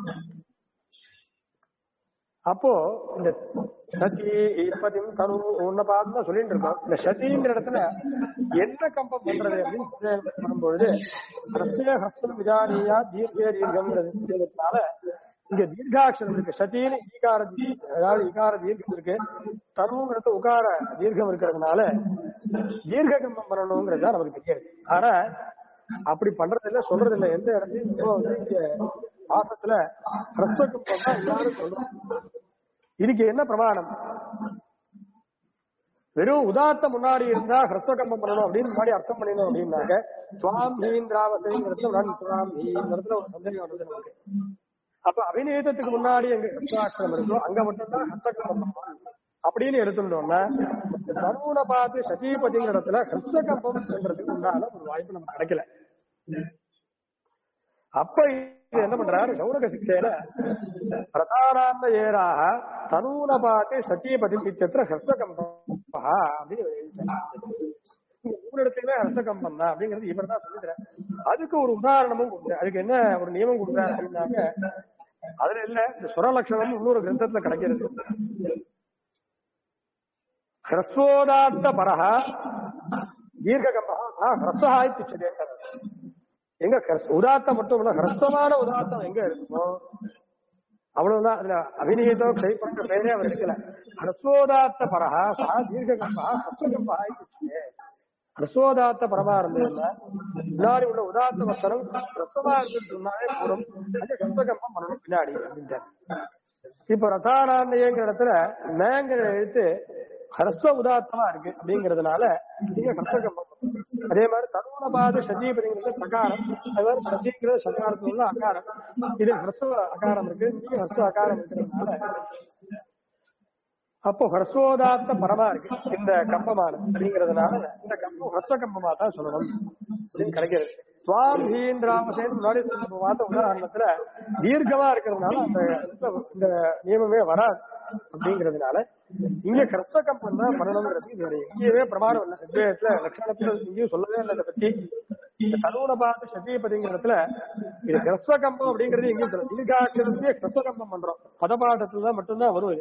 அப்போ இந்த சச்சி இப்பதியும் தனு உன்ன பார்த்து தான் சொல்லிட்டு இருக்கோம். இந்த சச்சிங்கிற இடத்துல என்ன கம்பம் பண்றது அப்படின்னு பண்ணும்பொழுது ஹஸ்தம் விஜானியா தீர்க்க தீர்க்கம்ங்கிறதுனால இங்க தீர்க்காட்சரம் இருக்கு. சச்சின்னு ஈகார அதாவது ஈகார தீர்க்கம் இருக்கு. தனுங்கிறது உகார தீர்க்கம் இருக்கிறதுனால தீர்க்க கம்பம் பண்ணணுங்கிறதா நமக்கு தெரியாது. ஆனா அப்படி பண்றது இல்ல, சொல்றது இல்ல. எந்த இடத்துலயும் பாசத்துல ஹ்ரஸ்வ கம்பம் தான் எல்லாரும் சொல்றோம். இதுக்கு என்ன பிரமாணம்? வெறும் உதாத்த முன்னாடி இருந்தா ஹ்ரஸ்வ கம்பம் பண்ணணும் அப்படின்னு முன்னாடி அர்த்தம் பண்ணிடணும் அப்படின்னாக்க துவாம் ஹீந்திராவசைங்கிறதுல ஒரு சந்தேகம் வருது நமக்கு. அப்ப அபிநேதத்துக்கு முன்னாடி எங்க ஹ்ரஸ்வாட்சரம் இருக்கோ அங்க மட்டும்தான் ஹ்ரஸ்வ கம்பம் பண்ணணும். அப்படின்னு எடுத்துட்டோம்னா தனுனை பார்த்து சசீபதிங்கிற இடத்துல ஹிருஷ்ணகம்பம் என்றதுக்கு உண்டான ஒரு வாய்ப்பு நமக்கு கிடைக்கல. அப்ப இது என்ன பண்றாரு கௌரக சிக்ஷையில பிரதானாந்த ஏராக தனுனை பார்த்து சசீபதி இத்தியத்திர ஹிருஷ்ணகம்பம் அப்படின்னு மூணு இடத்துலயுமே ஹிருஷ்ணகம்பம் தான் அப்படிங்கிறது இவர் தான் சொல்லிடுறாரு. அதுக்கு ஒரு உதாரணமும் கொடுக்குறாரு. அதுக்கு என்ன ஒரு நியமம் கொடுக்குறாரு அப்படின்னாக்க அதுல இல்ல இந்த சுரலட்சணம் இன்னொரு கிரந்தத்துல கிடைக்கிறது. ஹ்ரஸ்வோதாத்த பரஹ தீர்க்ககம்பா ஹ்ரஸ்வஹாய் பிச்சதே. எங்க உதாத்தம் மட்டும் இல்ல ஹ்ரஸ்வமான உதாத்தம் எங்க இருக்குமோ அவ்வளவுதான். அதுல அபிநீதோ க்ஷைப்பன்ற பேரே அவர் எடுக்கல. ஹ்ரஸ்வோதாத்த பரஹ சா தீர்க்ககம்பா ஹ்ரஸ்வகம்பாய் பிச்சதே. ஹ்ரஸ்வோதாத்த பரமா இருந்ததுன்னா முன்னாடி உள்ள உதாத்த வசனம் ஹ்ரஸ்வமா இருந்துட்டு சொன்னாலே போதும், அது ஹ்ரஸ்வகம்பம் பண்ணணும் பின்னாடி அப்படின்ட்டு. இப்ப ரதானாந்தியங்கிற இடத்துல மேங்கிற எழுத்து ஹ்ரஸ்வ உதாத்தமா இருக்கு அப்படிங்கிறதுனால நீங்க ஹ்ரஸ்வகம்பம். அதே மாதிரி தனுனபாத சஜீபதிங்கிறது பிரகாரம், அது மாதிரி சஜிங்கிறது சகாரத்துல உள்ள அகாரம். இது ஹ்ரஸ்வ அகாரம் இருக்கு, நீங்க ஹ்ரஸ்வ அகாரம் இருக்கிறதுனால அப்போ ஹ்ரஸ்வோதாத்த பரமா இருக்கு இந்த கம்பமானது அப்படிங்கிறதுனால இந்த கம்பம் ஹ்ரஸ்வ கம்பமா தான் சொல்லணும் அப்படின்னு கிடைக்கிறது. சுவாமீந்திராமசேன் முன்னாடி பார்த்த உதாரணத்துல தீர்க்கமா இருக்கிறதுனால அந்த இந்த நியமமே வராது அப்படிங்கிறதுனால இங்க ஹ்ரஸ்வ கம்பம் தான் பண்ணணுங்கிறது எங்கேயுமே பிரமாணம் இல்லை. விஜயத்துல லட்சணத்துல இங்கேயும் சொல்லவே இல்லை. இதை பத்தி இந்த தனுனை பார்த்து சஜீபதிங்கிறதுல இது ஹ்ரஸ்வ கம்பம் அப்படிங்கிறது எங்கேயும் சொல்ல தீர்க்காட்சரத்தையே ஹ்ரஸ்வ கம்பம் பண்றோம். பதபாட்டத்துலதான் மட்டும்தான் வரும்.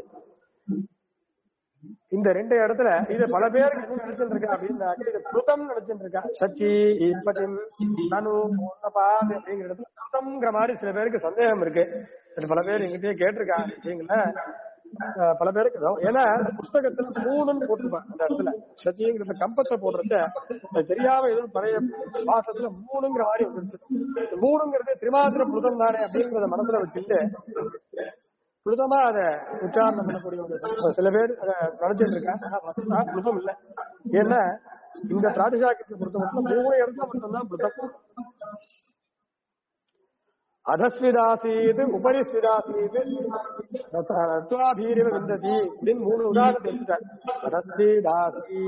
இந்த ரெண்டு இடத்துல இது பல பேருக்கு என்ன நினைச்சுட்டு இருக்கா அப்படின்னாக்க இது புருதம் நினைச்சுட்டு இருக்கா. சச்சி இப்பதிம் தனு பூர்ணபாத் அப்படிங்கிற இடத்துல புருதம்ங்கிற மாதிரி சில பேருக்கு சந்தேகம் இருக்கு. பல பேர் எங்கிட்டயே கேட்டிருக்காங்க விஷயங்கள பல பேருக்கு. ஏன்னா புஸ்தகத்துல மூணுன்னு போட்டிருப்பாங்க அந்த இடத்துல சச்சிங்கிறத கம்பத்தை போடுறத தெரியாம எதுவும் பழைய பாசத்துல மூணுங்கிற மாதிரி வந்துருச்சு. மூணுங்கிறது திரிமாத்திர புருதம் தானே அப்படிங்கிறத மனசுல வச்சுட்டு புழுதமா அதை உச்சாரணம் பண்ணக்கூடிய சில பேர் அதை நினைச்சிட்டு இருக்காங்க. புழுதம் இல்லை. ஏன்னா இந்த பிராதிசாக்கியத்தை பொறுத்த மட்டும் 3 இடத்துல மட்டும்தான் புழுதம். அதஸ்விதாசீது உபரிஸ்விதாசீது ரத்வாபீரிவ விந்ததி அப்படின்னு 3 உதாரணத்தை எடுத்துட்டார். அதஸ்விதாசி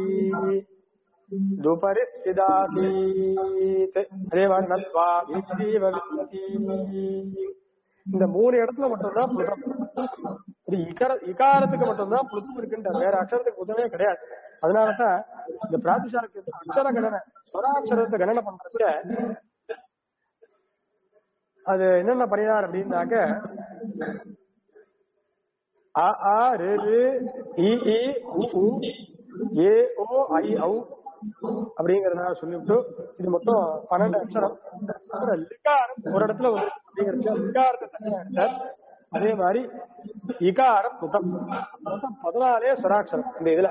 துபரிஸ்விதாசீத் அதே மாதிரி நத்வாபீரிவ விந்ததி இந்த 3 இடத்துல மட்டும்தான் புழுதம். இகாரத்துக்கு மட்டும்தான் புழுதம் இருக்குன்ற வேற அக்ஷரத்துக்கு புதமே கிடையாது. அதனாலதான் இந்த பிராதிசாக்கியத்தை அக்ஷர கணனை ஸ்வராட்சரத்தை கணனை பண்றதுல அது என்னென்ன பண்ணினார் அப்படின்னாக்க அ ஆ ரு ரு இ இ உ ஏ ஓ ஐ ஔ அப்படிங்கறத சொல்லிவிட்டு இது மொத்தம் 12 அக்ஷரம். லிகாரம் ஒரு இடத்துல ஒரு லிகாரத்தை தனியா எடுத்தார். அதே மாதிரி இகாரம் புதம் மொத்தம் 14 ஸ்வராட்சரம். இந்த இதுல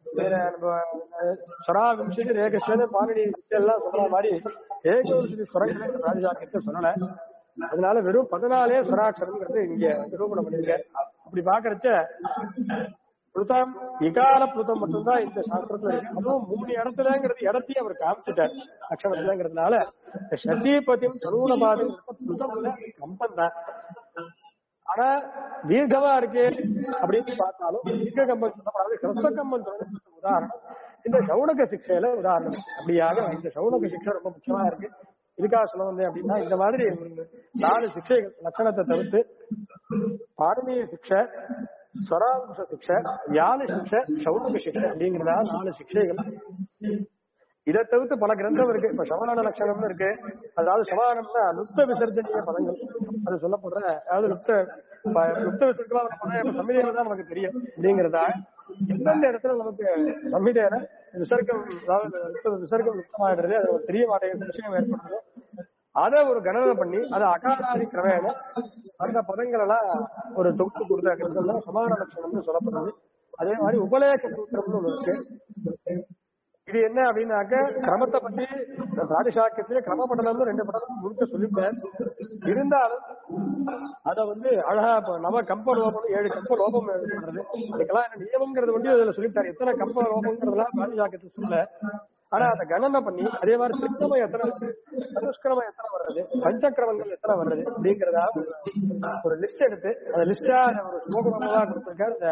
ஸ்வராவிம்சதி ரேகஸ்வர பாணினி எல்லாம் சொல்ற மாதிரி ஏகவிம்சதி ஸ்வரங்களை இந்த பிராதிசாக்கியத்தை சொல்லல. அதனால வெறும் 14 ஸ்வராட்சரம்ங்கிறது இங்க நிரூபணம் பண்ணிருக்க. அப்படி பாக்குறச்ச புளுதம் இகால புளுதம் மட்டும்தான் இந்த சாஸ்திரத்துல இருக்கு. அதுவும் 3 இடத்துலங்கிறது இடத்தையும் அவர் காமிச்சிட்டார் அக்ஷரத்துலங்கிறதுனால சதீபதியும் தனுனபாதும் புளுதம் இல்ல கம்பம் தான். ஆனா தீர்க்கமா இருக்கு அப்படின்னு பார்த்தாலும் தீர்க்க கம்பம் சொல்லப்படாது. ஹ்ரஸ்வ கம்பம் சொல்றது உதாரணம் இந்த சௌனக சிக்ஷையில உதாரணம். அப்படியாக இந்த சௌனக சிக்ஷை ரொம்ப முக்கியமா இருக்கு. இதுக்காக சொல்ல வந்தேன் அப்படின்னா இந்த மாதிரி 4 சிக்ஷைகள் லட்சணத்தை தவிர்த்து பாரதிய சிக்ஷை, ஸ்வராம்ச சிக்ஷை, வியாழ சிக்ஷை, சௌனக சிக்ஷை அப்படிங்கிறதா 4 சிக்ஷைகள். இதை தவிர்த்து பல கிரந்தம் இருக்கு. இப்ப சமாதான லட்சணம்னு இருக்கு. அதாவது சமாதானம்னா லுப்த விசர்ஜனீய பதங்கள் அது சொல்லப்படுற, அதாவது லுப்த விசர்ஜமான பதம் சம்மிதையில தான் நமக்கு தெரியும் அப்படிங்கிறதா எந்தெந்த இடத்துல நமக்கு சம்மிதையில விசர்க்கம், அதாவது விசர்க்கம் லுப்தமாயிடுறது அது தெரிய மாட்டேங்கிற விஷயம் ஏற்படுறது. அதை ஒரு கணனை பண்ணி அதை அகாராதி கிரமேன அந்த பதங்கள் எல்லாம் ஒரு தொகுப்பு கொடுத்த கிரந்தம் தான் சமாதான லட்சணம்னு சொல்லப்படுறது. அதே மாதிரி உபலேக சூத்திரம்னு ஒண்ணு இருக்கு. இது என்ன அப்படின்னாக்க கிரமத்தை பத்தி பிராதிசாக்கியத்திலே கிரம பட்டணம்னு 2 பட்டணம் முழுக்க சொல்லிட்டேன். இருந்தாலும் அதை அழகா நவ கம்ப லோபம் 7 கம்ப லோபம் பண்றது அதுக்கெல்லாம் என்ன நியமங்கிறது அதுல சொல்லிட்டாரு. எத்தனை கம்ப லோபங்கிறதுலாம் பிராதிசாக்கியத்தை சொல்ல. ஆனா அதை கணனை பண்ணி அதே மாதிரி திருக்கிரமம் எத்தனை, சதுஷ்கிரமம் எத்தனை வர்றது, பஞ்சக்கிரமங்கள் எத்தனை வர்றது அப்படிங்கிறதா ஒரு லிஸ்ட் எடுத்து அந்த லிஸ்டா ஒரு ஸ்லோகமாக கொடுத்திருக்காரு. இந்த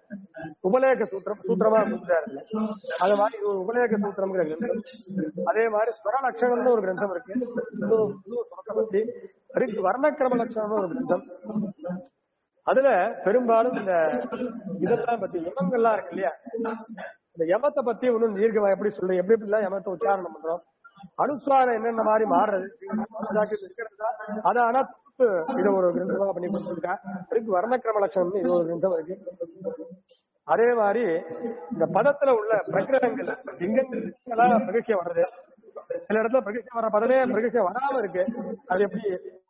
உபலேக சூத்திரமா கொடுத்தாரு. அது மாதிரி இது ஒரு உபலேக சூத்திரம்ங்கிற கிரந்தம். அதே மாதிரி ஸ்வர லட்சணம்னு ஒரு கிரந்தம் இருக்கு. பத்தி வர்ணக்கிரம லட்சணம்னு ஒரு கிரந்தம். அதுல பெரும்பாலும் இந்த இதெல்லாம் பத்தி யமங்கள்லாம் இருக்கு இல்லையா, இந்த யமத்தை பத்தி ஒன்னும் தீர்க்கமா எப்படி சொல்றேன், எப்படி எப்படிலாம் யமத்தை உச்சாரணம் பண்றோம், அனுஸ்வாரம் என்னென்ன மாதிரி மாறுறது இருக்கிறதா அதை ஆனா இது ஒரு கிரந்தமா பண்ணி கொடுத்துருக்கா. அதுக்கு வர்ணக்கிரம லட்சணம் இது ஒரு கிரந்தம் இருக்கு. அதே மாதிரி இந்த பதத்துல உள்ள பிரகிரகங்கள் எங்கெல்லாம் பிரகிருஷ்யம் வர்றது, சில இடத்துல பிரகிருஷ்யம் வர பதமே பிரகிருஷ்யம் வராம இருக்கு, அது எப்படி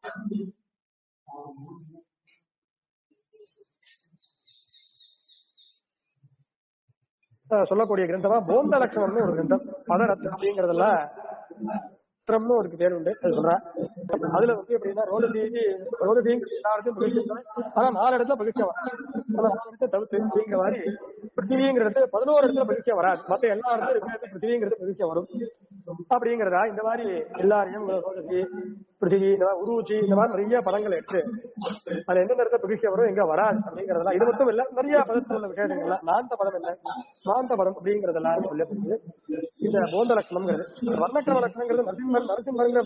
சொல்லக்கூடிய கிரந்தமா போந்த லட்சணம்னு ஒரு கிரந்தம். பதரத்னம் அப்படிங்கறதெல்லாம் ஒரு பேர் உண்டு, அது சொல்றேன். அதுல வந்து எப்படின்னா ரோததி எல்லாருக்கும் பகிர்ச்சி, ஆனா 4 இடத்துல பகிர்ச்சியா வராது. 4 இடத்துல தவிர்த்து அப்படிங்கிற மாதிரி பிருத்திவிங்கிறது 11 இடத்துல பகிர்ச்சியா வராது. மத்த எல்லா இடத்துல பிருத்திவிங்கிறது பகிர்ச்சியா வரும் அப்படிங்கிறதா. இந்த மாதிரி எல்லாரையும் ரோததி, பிருத்திவி, இந்த மாதிரி உருச்சி, இந்த மாதிரி நிறைய பதங்களை எடுத்து அது எந்த இடத்துல பகிர்ச்சியா வரும் எங்க வராது அப்படிங்கறதெல்லாம். இது மட்டும் இல்ல, நிறைய பதத்தில் உள்ள விஷயங்கள்லாம் நாந்த பதம் இல்லை, சாந்த பதம் அப்படிங்கறதெல்லாம் சொல்லப்படுது. இந்த போந்த லட்சணம்ங்கிறது வர்ணக்கிரம லட்சணங்கிறது நரசிம்மருங்கிற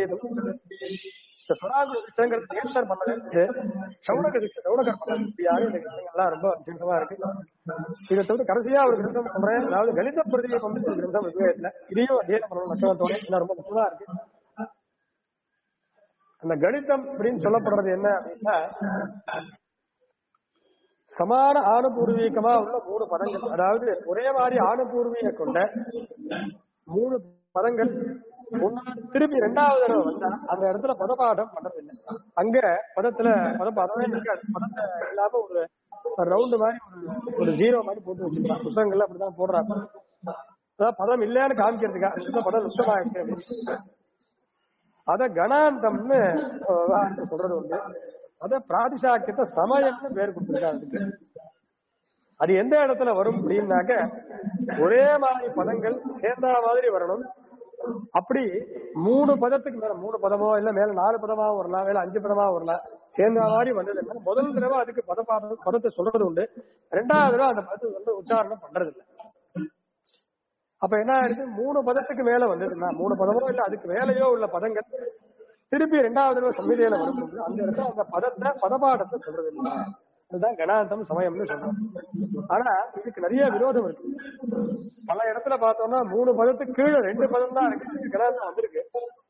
ரொம்ப விசேஷமா இருக்கு. இதை தவிர கடைசியா ஒரு கிரந்தம் சொல்றேன், அதாவது கணித பிரதியை கொண்டு ஒரு கிரந்தம் விவேகத்துல இதையும் அத்தியனம் பண்ணணும் லட்சணத்தோட ரொம்ப முக்கியமா இருக்கு. அந்த கணிதம் அப்படின்னு சொல்லப்படுறது என்ன அப்படின்னா, சமான ஆணுபூர்வீகமா உள்ள 3 பதங்கள், அதாவது ஒரே மாதிரி ஆணுபூர்வீக கொண்ட 3 பதங்கள் திருப்பி 2வது தடவை வந்தா அந்த இடத்துல பதப்பாடம் பண்றதில்லை. அங்க பதத்துல பதப்பாடமே இருக்காது. பதத்தை இல்லாம ஒரு ரவுண்டு மாதிரி ஒரு 0 மாதிரி போட்டு வச்சிருக்காங்க. புத்தகங்கள்ல அப்படிதான் போடுறாங்க. அதான் பதம் இல்லையான்னு காமிக்கிறதுக்காக பதம் நுட்சமா இருக்கு. அத கணாந்தம்னு சொல்றது உண்டு. அத பிராதிசாக்கியத்தை சமயம்னு பேர் கொடுத்திருக்காங்க. அது எந்த இடத்துல வரும் அப்படின்னாக்க, ஒரே மாதிரி பதங்கள் சேர்ந்த மாதிரி வரணும். அப்படி 3 பதத்துக்கு மேல 3 பதமோ இல்ல மேல 4 பதமா வரலாம், மேல 5 பதமா வரலாம், சேர்ந்த மாதிரி வந்ததுன்னா முதல் தடவை அதுக்கு பதத்தை சொல்றது உண்டு. 2வது தடவை அந்த பதத்தை வந்து உச்சாரணம் பண்றது இல்லை. அப்ப என்ன ஆயிடுச்சு, 3 பதத்துக்கு மேல வந்ததுன்னா 3 பதமோ இல்ல அதுக்கு மேலேயோ உள்ள பதங்கள் திருப்பி 2வது தடவை சம்மிதியில வரும்போது அந்த இடத்துல அந்த பதப்பாடத்தை சொல்றது இல்லை. அதுதான் கணாந்தம் சமயம்னு சொல்றோம். ஆனா இதுக்கு நிறைய விரோதம் இருக்கு. பல இடத்துல பார்த்தோம்னா 3 பதத்துக்கு கீழே 2 பதம் தான் இருக்கு, கணாந்தம் வந்திருக்கு.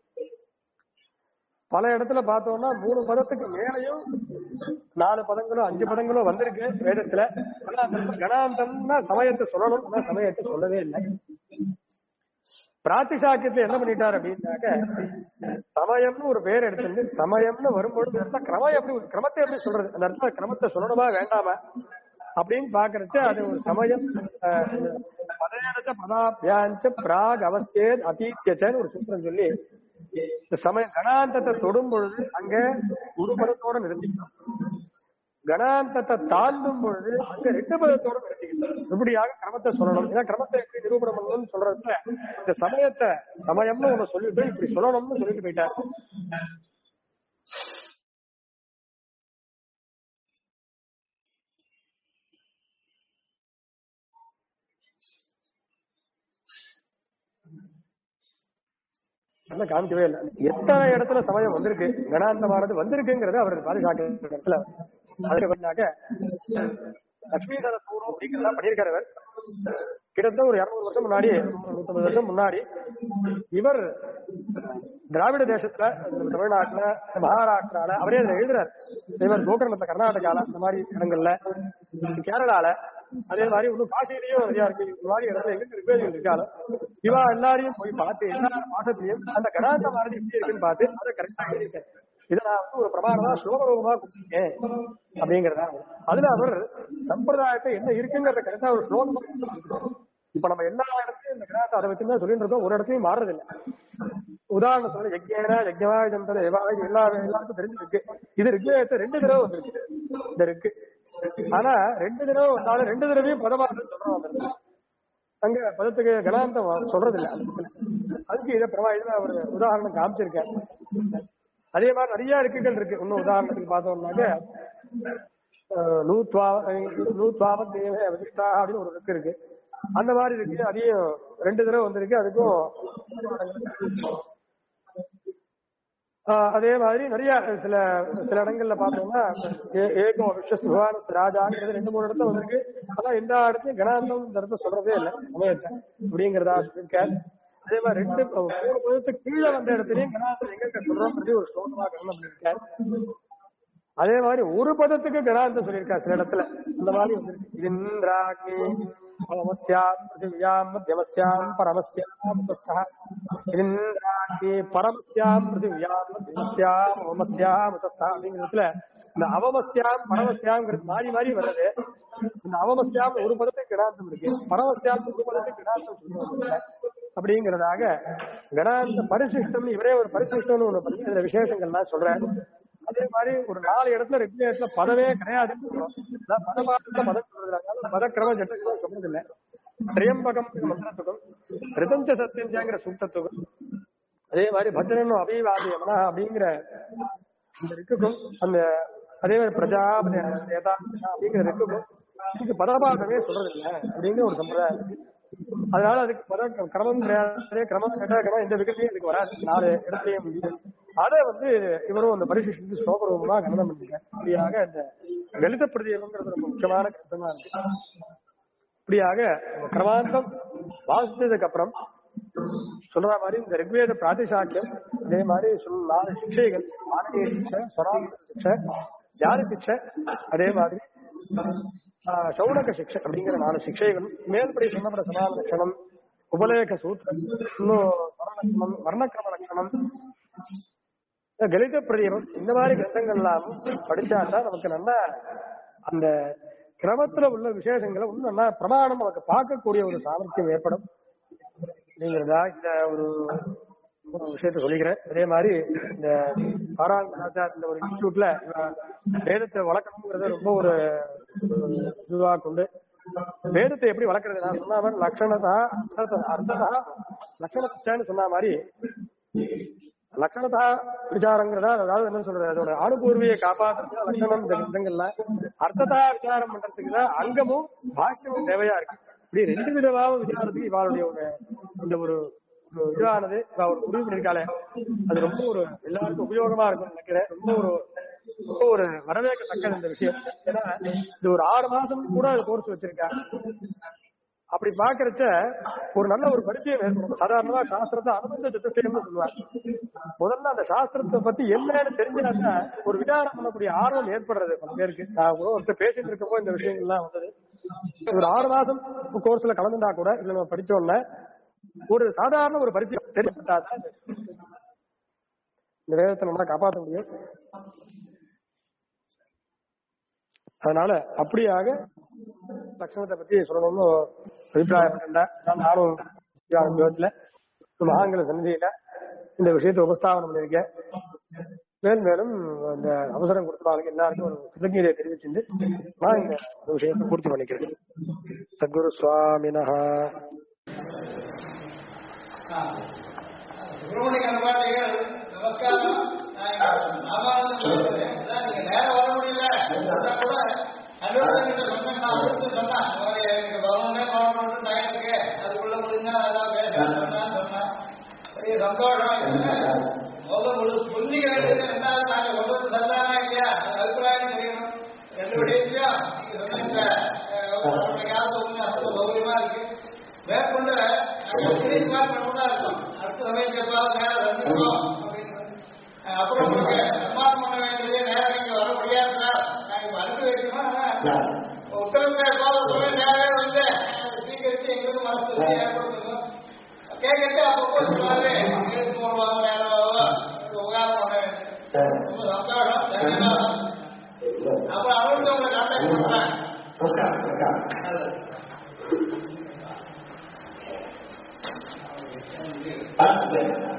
பல இடத்துல பார்த்தோம்னா 3 பதத்துக்கு மேலையும் 4 பதங்களோ 5 பதங்களோ வந்திருக்கு வேதத்துல. ஆனா கணாந்தம்னா சமயத்தை சொல்லணும், சமயத்தை சொல்லவே இல்லை. பிராத்திசாக்கியத்தை என்ன பண்ணிட்டார் அப்படின்னாக்க, சமயம்னு ஒரு பேர் எடுத்து சமயம்னு வரும்பொழுது கிரமத்தை எப்படி சொல்றது, அந்த இடத்துல கிரமத்தை சொல்லணுமா வேண்டாமா அப்படின்னு பாக்குறச்சு அது ஒரு சமயம். பதையடச்ச பதாபியாஞ்ச பிராக் அவஸ்தேத் அதீத்தியச்சன்னு ஒரு சூத்திரம் சொல்லி இந்த சமயம் கணாந்தத்தை தொடும் பொழுது அங்க ஒரு பதத்தோட நிறுத்திக்கணும், கணாந்தத்தை தாண்டும் பொழுது அங்க 2 பதத்தோட நிறுத்திக்கணும். இப்படியாக கிரமத்தை சொல்லணும். ஏன்னா கிரமத்தை எப்படி நிரூபணம் பண்ணணும்னு சொல்றதுல இந்த சமயம்னு ஒண்ணு சொல்லிட்டு இப்படி சொல்லணும்னு சொல்லிட்டு போயிட்டார். காமிக்கவே இல்லை. எத்தனை இடத்துல சமயம் வந்திருக்கு, கணாந்தமானது வந்திருக்குங்கிறது அவருக்கு பாதுகாக்க இடத்துல. அதுக்கு பண்ணாக்க லட்சுமிதர பூர்வம் அப்படிங்கிறதா பண்ணியிருக்காரு. கிட்டத்தட்ட ஒரு 200 வருஷம் முன்னாடி, 150 வருஷம் முன்னாடி இவர் திராவிட தேசத்துல, தமிழ்நாட்டுல, மகாராஷ்டிரால அவரே அதுல எழுதுறாரு. இவர் கோகர்ணத்துல, கர்நாடகால, இந்த மாதிரி இடங்கள்ல, கேரளால, அதே மாதிரி இன்னும் காசிலையும் நிறையா இருக்கு. இந்த மாதிரி இடத்துல எங்க ரிப்பேர்கள் இருக்காலும் இவா எல்லாரையும் போய் பார்த்து எல்லா மாசத்திலையும் அந்த கணாந்த மாதிரி எப்படி இருக்குன்னு பார்த்து அதை கரெக்டா எழுதியிருக்காரு. இதை நான் வந்து ஒரு பிரமாணமா ஸ்லோகரூபமா கொடுத்துருக்கேன் அப்படிங்கிறதா. அதுல அவர் சம்பிரதாயத்தை என்ன இருக்குங்கிறத கரெக்டா ஒரு ஸ்லோகமா. இப்ப நம்ம எல்லா இடத்துலயும் இந்த கிராமத்தை அதை வச்சுதான் சொல்லிட்டு இருக்கோம், ஒரு இடத்துலயும் மாறுறதில்லை. உதாரணம் சொல்ல யஜ்ஞேன யஜ்ஞவாயுதம் எல்லாருக்கும் தெரிஞ்சிருக்கு. இது ரிக்வேதத்தை 2 தடவை வந்துருக்கு. இந்த இருக்கு, ஆனா 2 தடவை வந்தாலும் 2 தடவையும் பதமாற்றம் சொல்றோம். அங்க பதத்துக்கு கணாந்தம் சொல்றது இல்லை. அதுக்கு இதை இதுல ஒரு உதாரணம் காமிச்சிருக்காரு. அதே மாதிரி நிறைய இருக்குகள் இருக்கு. இன்னும் உதாரணத்துக்கு பார்த்தோம்னாக்க நூத்வாவத் தேவே அவதிஷ்டா அப்படின்னு ஒரு ரிக்கு இருக்கு. அந்த மாதிரி இருக்கு. அதையும் 2 தடவை வந்திருக்கு. அதுக்கும் அதே மாதிரி நிறைய சில இடங்கள்ல பார்த்தோம்னா ஏகம் விஸ்வசுபான ராஜாங்கிறது 2-3 இடத்துல வந்திருக்கு. அதான் எந்த இடத்துலயும் கணாந்தம் இந்த இடத்துல சொல்றதே இல்லை சமயத்தை அப்படிங்கிறதா சொல்லியிருக்காரு. அதே மாதிரி 3 பதத்துக்கு கீழே வந்த இடத்துலயும் கணாந்தம் எங்க சொல்றோம் ஒரு ஸ்லோகமா கணம் பண்ணியிருக்காரு. அதே மாதிரி ஒரு பதத்துக்கு கணாந்தம் சொல்லியிருக்காரு சில இடத்துல. அந்த மாதிரி வந்திருக்கு. இந்திராக்கி பரமஸ்யாம் பிருத்திவியாம் மத்தியமஸ்யாம் பரமஸ்யாம் உபஸ்தஹ இந்திராக்கி பரமஸ்யாம் பிருத்திவியாம் மத்தியமஸ்யாம் அவமஸ்யாம் உபஸ்தஹ அப்படிங்கிறதுல இந்த அவமஸ்யாம் பரமஸ்யாம்ங்கிறது மாறி மாறி வருது. இந்த அவமஸ்யாம் ஒரு பதத்துக்கு கணாந்தம் இருக்கு, பரமஸ்யாம் ஒரு பதத்துக்கு கணாந்தம் சொல்லுவாங்க. அப்படிங்கிறதாக கணாந்த பரிசிஷ்டம் இவரே ஒரு பரிசிஷ்டம்னு ஒண்ணு பண்ணி இந்த விசேஷங்கள்லாம் சொல்றேன். அதே மாதிரி ஒரு 4 இடத்துல ரெகுலேஷன்ல பதவே கிடையாதுன்னு சொல்றோம். பதமாற்றத்துல பதம் சொல்றதுனால பதக்கிரம ஜட்டக்கிரமம் சொல்றதில்லை. திரியம்பகம் மந்திரத்துக்கும் ரிதஞ்ச சத்தியங்கிற சூக்தத்துக்கும் அதே மாதிரி பத்ரனும் அபிவாதி யமனா அப்படிங்கிற இந்த ரிக்குக்கும் அந்த அதே மாதிரி பிரஜாபதி அப்படிங்கிற ரிக்குக்கும் இதுக்கு பதபாட்டமே சொல்றதில்லை அப்படிங்கிற ஒரு சம்பிரதாயம் இருக்கு. அதனால அதுக்கு பத கிரமம் கிடையாது. கிரமம் கேட்டா இந்த விகத்தையும் இதுக்கு வராது. 4 இடத்துலயும் முடியும். அதை இவரும் அந்த பரிசிஷ்டத்துக்கு ஸ்லோகரூபமா கவனம் பண்ணிருக்காரு. இப்படியாக இந்த லலித பிரதீபம்ங்கிறது ரொம்ப முக்கியமான கருத்தமா இருக்கு. இப்படியாக கிரமாந்தம் வாசித்ததுக்கு அப்புறம் சொல்ற மாதிரி இந்த ரிக்வேத பிராதிசாக்கியம் அதே மாதிரி 4 சிக்ஷைகள் ஆனந்திய சிக்ஷை, ஸ்வராம சிக்ஷை, தியான சிக்ஷை, அதே மாதிரி சௌனக சிக்ஷை அப்படிங்கிற 4 சிக்ஷைகளும் மேல்படி சொன்னப்பட சமான லட்சணம், உபலேக சூத்திரம், இன்னும் வர்ணக்கிரம லட்சணம், கலித பிரதீபம் இந்த மாதிரி கிரந்தங்கள்லாம் படிச்சாதான் நமக்கு நல்லா அந்த கிரமத்துல உள்ள விசேஷங்களை இன்னும் நல்லா பிரமாணம் நமக்கு பார்க்கக்கூடிய ஒரு சாமர்த்தியம் ஏற்படும் அப்படிங்கிறதா இந்த ஒரு விஷயத்த சொல்லிக்கிறேன். அதே மாதிரி இந்த இந்த ஒரு இன்ஸ்டியூட்ல வேதத்தை வளர்க்கணுங்கிறத ரொம்ப ஒரு இதுவா கொண்டு வேதத்தை எப்படி வளர்க்கறது நான் சொன்ன லட்சணதா அர்த்ததா லட்சணத்தான்னு சொன்ன மாதிரி லட்சணதா விசாரங்கிறதா அதாவது என்ன சொல்றது அதோட அனுபூர்வியை காப்பாற்றுறதுக்கு லட்சணம் இந்த கிரந்தங்கள்ல அர்த்ததா விசாரம் பண்றதுக்குதான் அங்கமும் பாக்கியமும் தேவையா இருக்கு. இப்படி 2 விதமாக விசாரத்துக்கு இவாளுடைய இந்த ஒரு இதுவானது ஒரு முடிவு பண்ணிருக்காளே அது ரொம்ப ஒரு எல்லாருக்கும் உபயோகமா இருக்கும்னு நினைக்கிறேன். ரொம்ப ஒரு வரவேற்கத்தக்கது இந்த விஷயம். ஏன்னா இது ஒரு 6 மாசம் கூட கோர்ஸ் வச்சிருக்கா. அப்படி பாக்குறச்ச ஒரு நல்ல ஒரு பரிச்சயம் ஏற்படும். சாதாரணமா சாஸ்திரத்தை அனுபந்த சத்துஷ்டயம்னு சொல்லுவாங்க. முதல்ல அந்த சாஸ்திரத்தை பத்தி என்னன்னு தெரிஞ்சாக்கா ஒரு விசாரம் பண்ணக்கூடிய ஆர்வம் ஏற்படுறது பல பேருக்கு. நான் கூட ஒருத்தர் பேசிட்டு இருக்கப்போ இந்த விஷயங்கள்லாம் வந்தது. ஒரு 6 மாசம் கோர்ஸ்ல கலந்துட்டா கூட இதுல நம்ம படிச்சோம்னா ஒரு சாதாரண ஒரு பரிச்சயம் தெரியப்பட்டாதான் இந்த வேதத்தை நம்மளால காப்பாற்ற முடியும். அதனால அப்படியாக லட்சணத்தை பத்தி சொல்லணும்னு அபிப்பிராயப்பட்டேன். நானும் ஜோதில மகாங்கல சந்நிதியில இந்த விஷயத்தை உபஸ்தாபனம் பண்ணியிருக்கேன். மேலும் மேலும் இந்த அவசரம் கொடுத்தவங்களுக்கு எல்லாருக்கும் ஒரு கிருதஜ்ஞதையை தெரிவிச்சுட்டு நான் இந்த விஷயத்தை பூர்த்தி பண்ணிக்கிறேன். சத்குரு சுவாமினா நமஸ்காரம். நீங்க நேரம் வர முடியல கூட அலுவலகிட்ட சொன்னேன். நான் சொன்னேன் எனக்கு வரணுமே வரணும் டயத்துக்கு அதுக்குள்ள முடிஞ்சா அதான் பேச சொன்னேன். பெரிய சந்தோஷம். புரிஞ்சிக்க வேண்டியது ரெண்டாவது நாங்க சொல்றது சரிதானா இல்லையா அது அபிப்பிராயம் தெரியணும். 2 விடயத்தையும் நீங்க சொன்ன காலத்து சௌகரியமா இருக்கு. மேற்கொண்டு பண்ணா இருக்கும். அடுத்த சமயத்தாவது நேரம் வந்துருக்கோம் அப்படின்னு அப்புறம் உங்களுக்கு சன்மானம் பண்ண வேண்டியது நேரம் இங்க வர முடியாதுன்னா நான் இப்ப அனுப்பி வைக்கணும். உத்தரவு நேரவே வந்து சீக்கிரத்தை எங்களுக்கு மனசு ஏற்படுத்தணும். கேட்கட்டு அப்பப்போ சொல்லாவே எடுத்து போடுவாங்க நேரம் உபகாரம் பண்ண வேண்டியது. ரொம்ப சந்தோஷம். அப்புறம் அவருக்கு உங்களை கான்டாக்ட் பண்றேன்.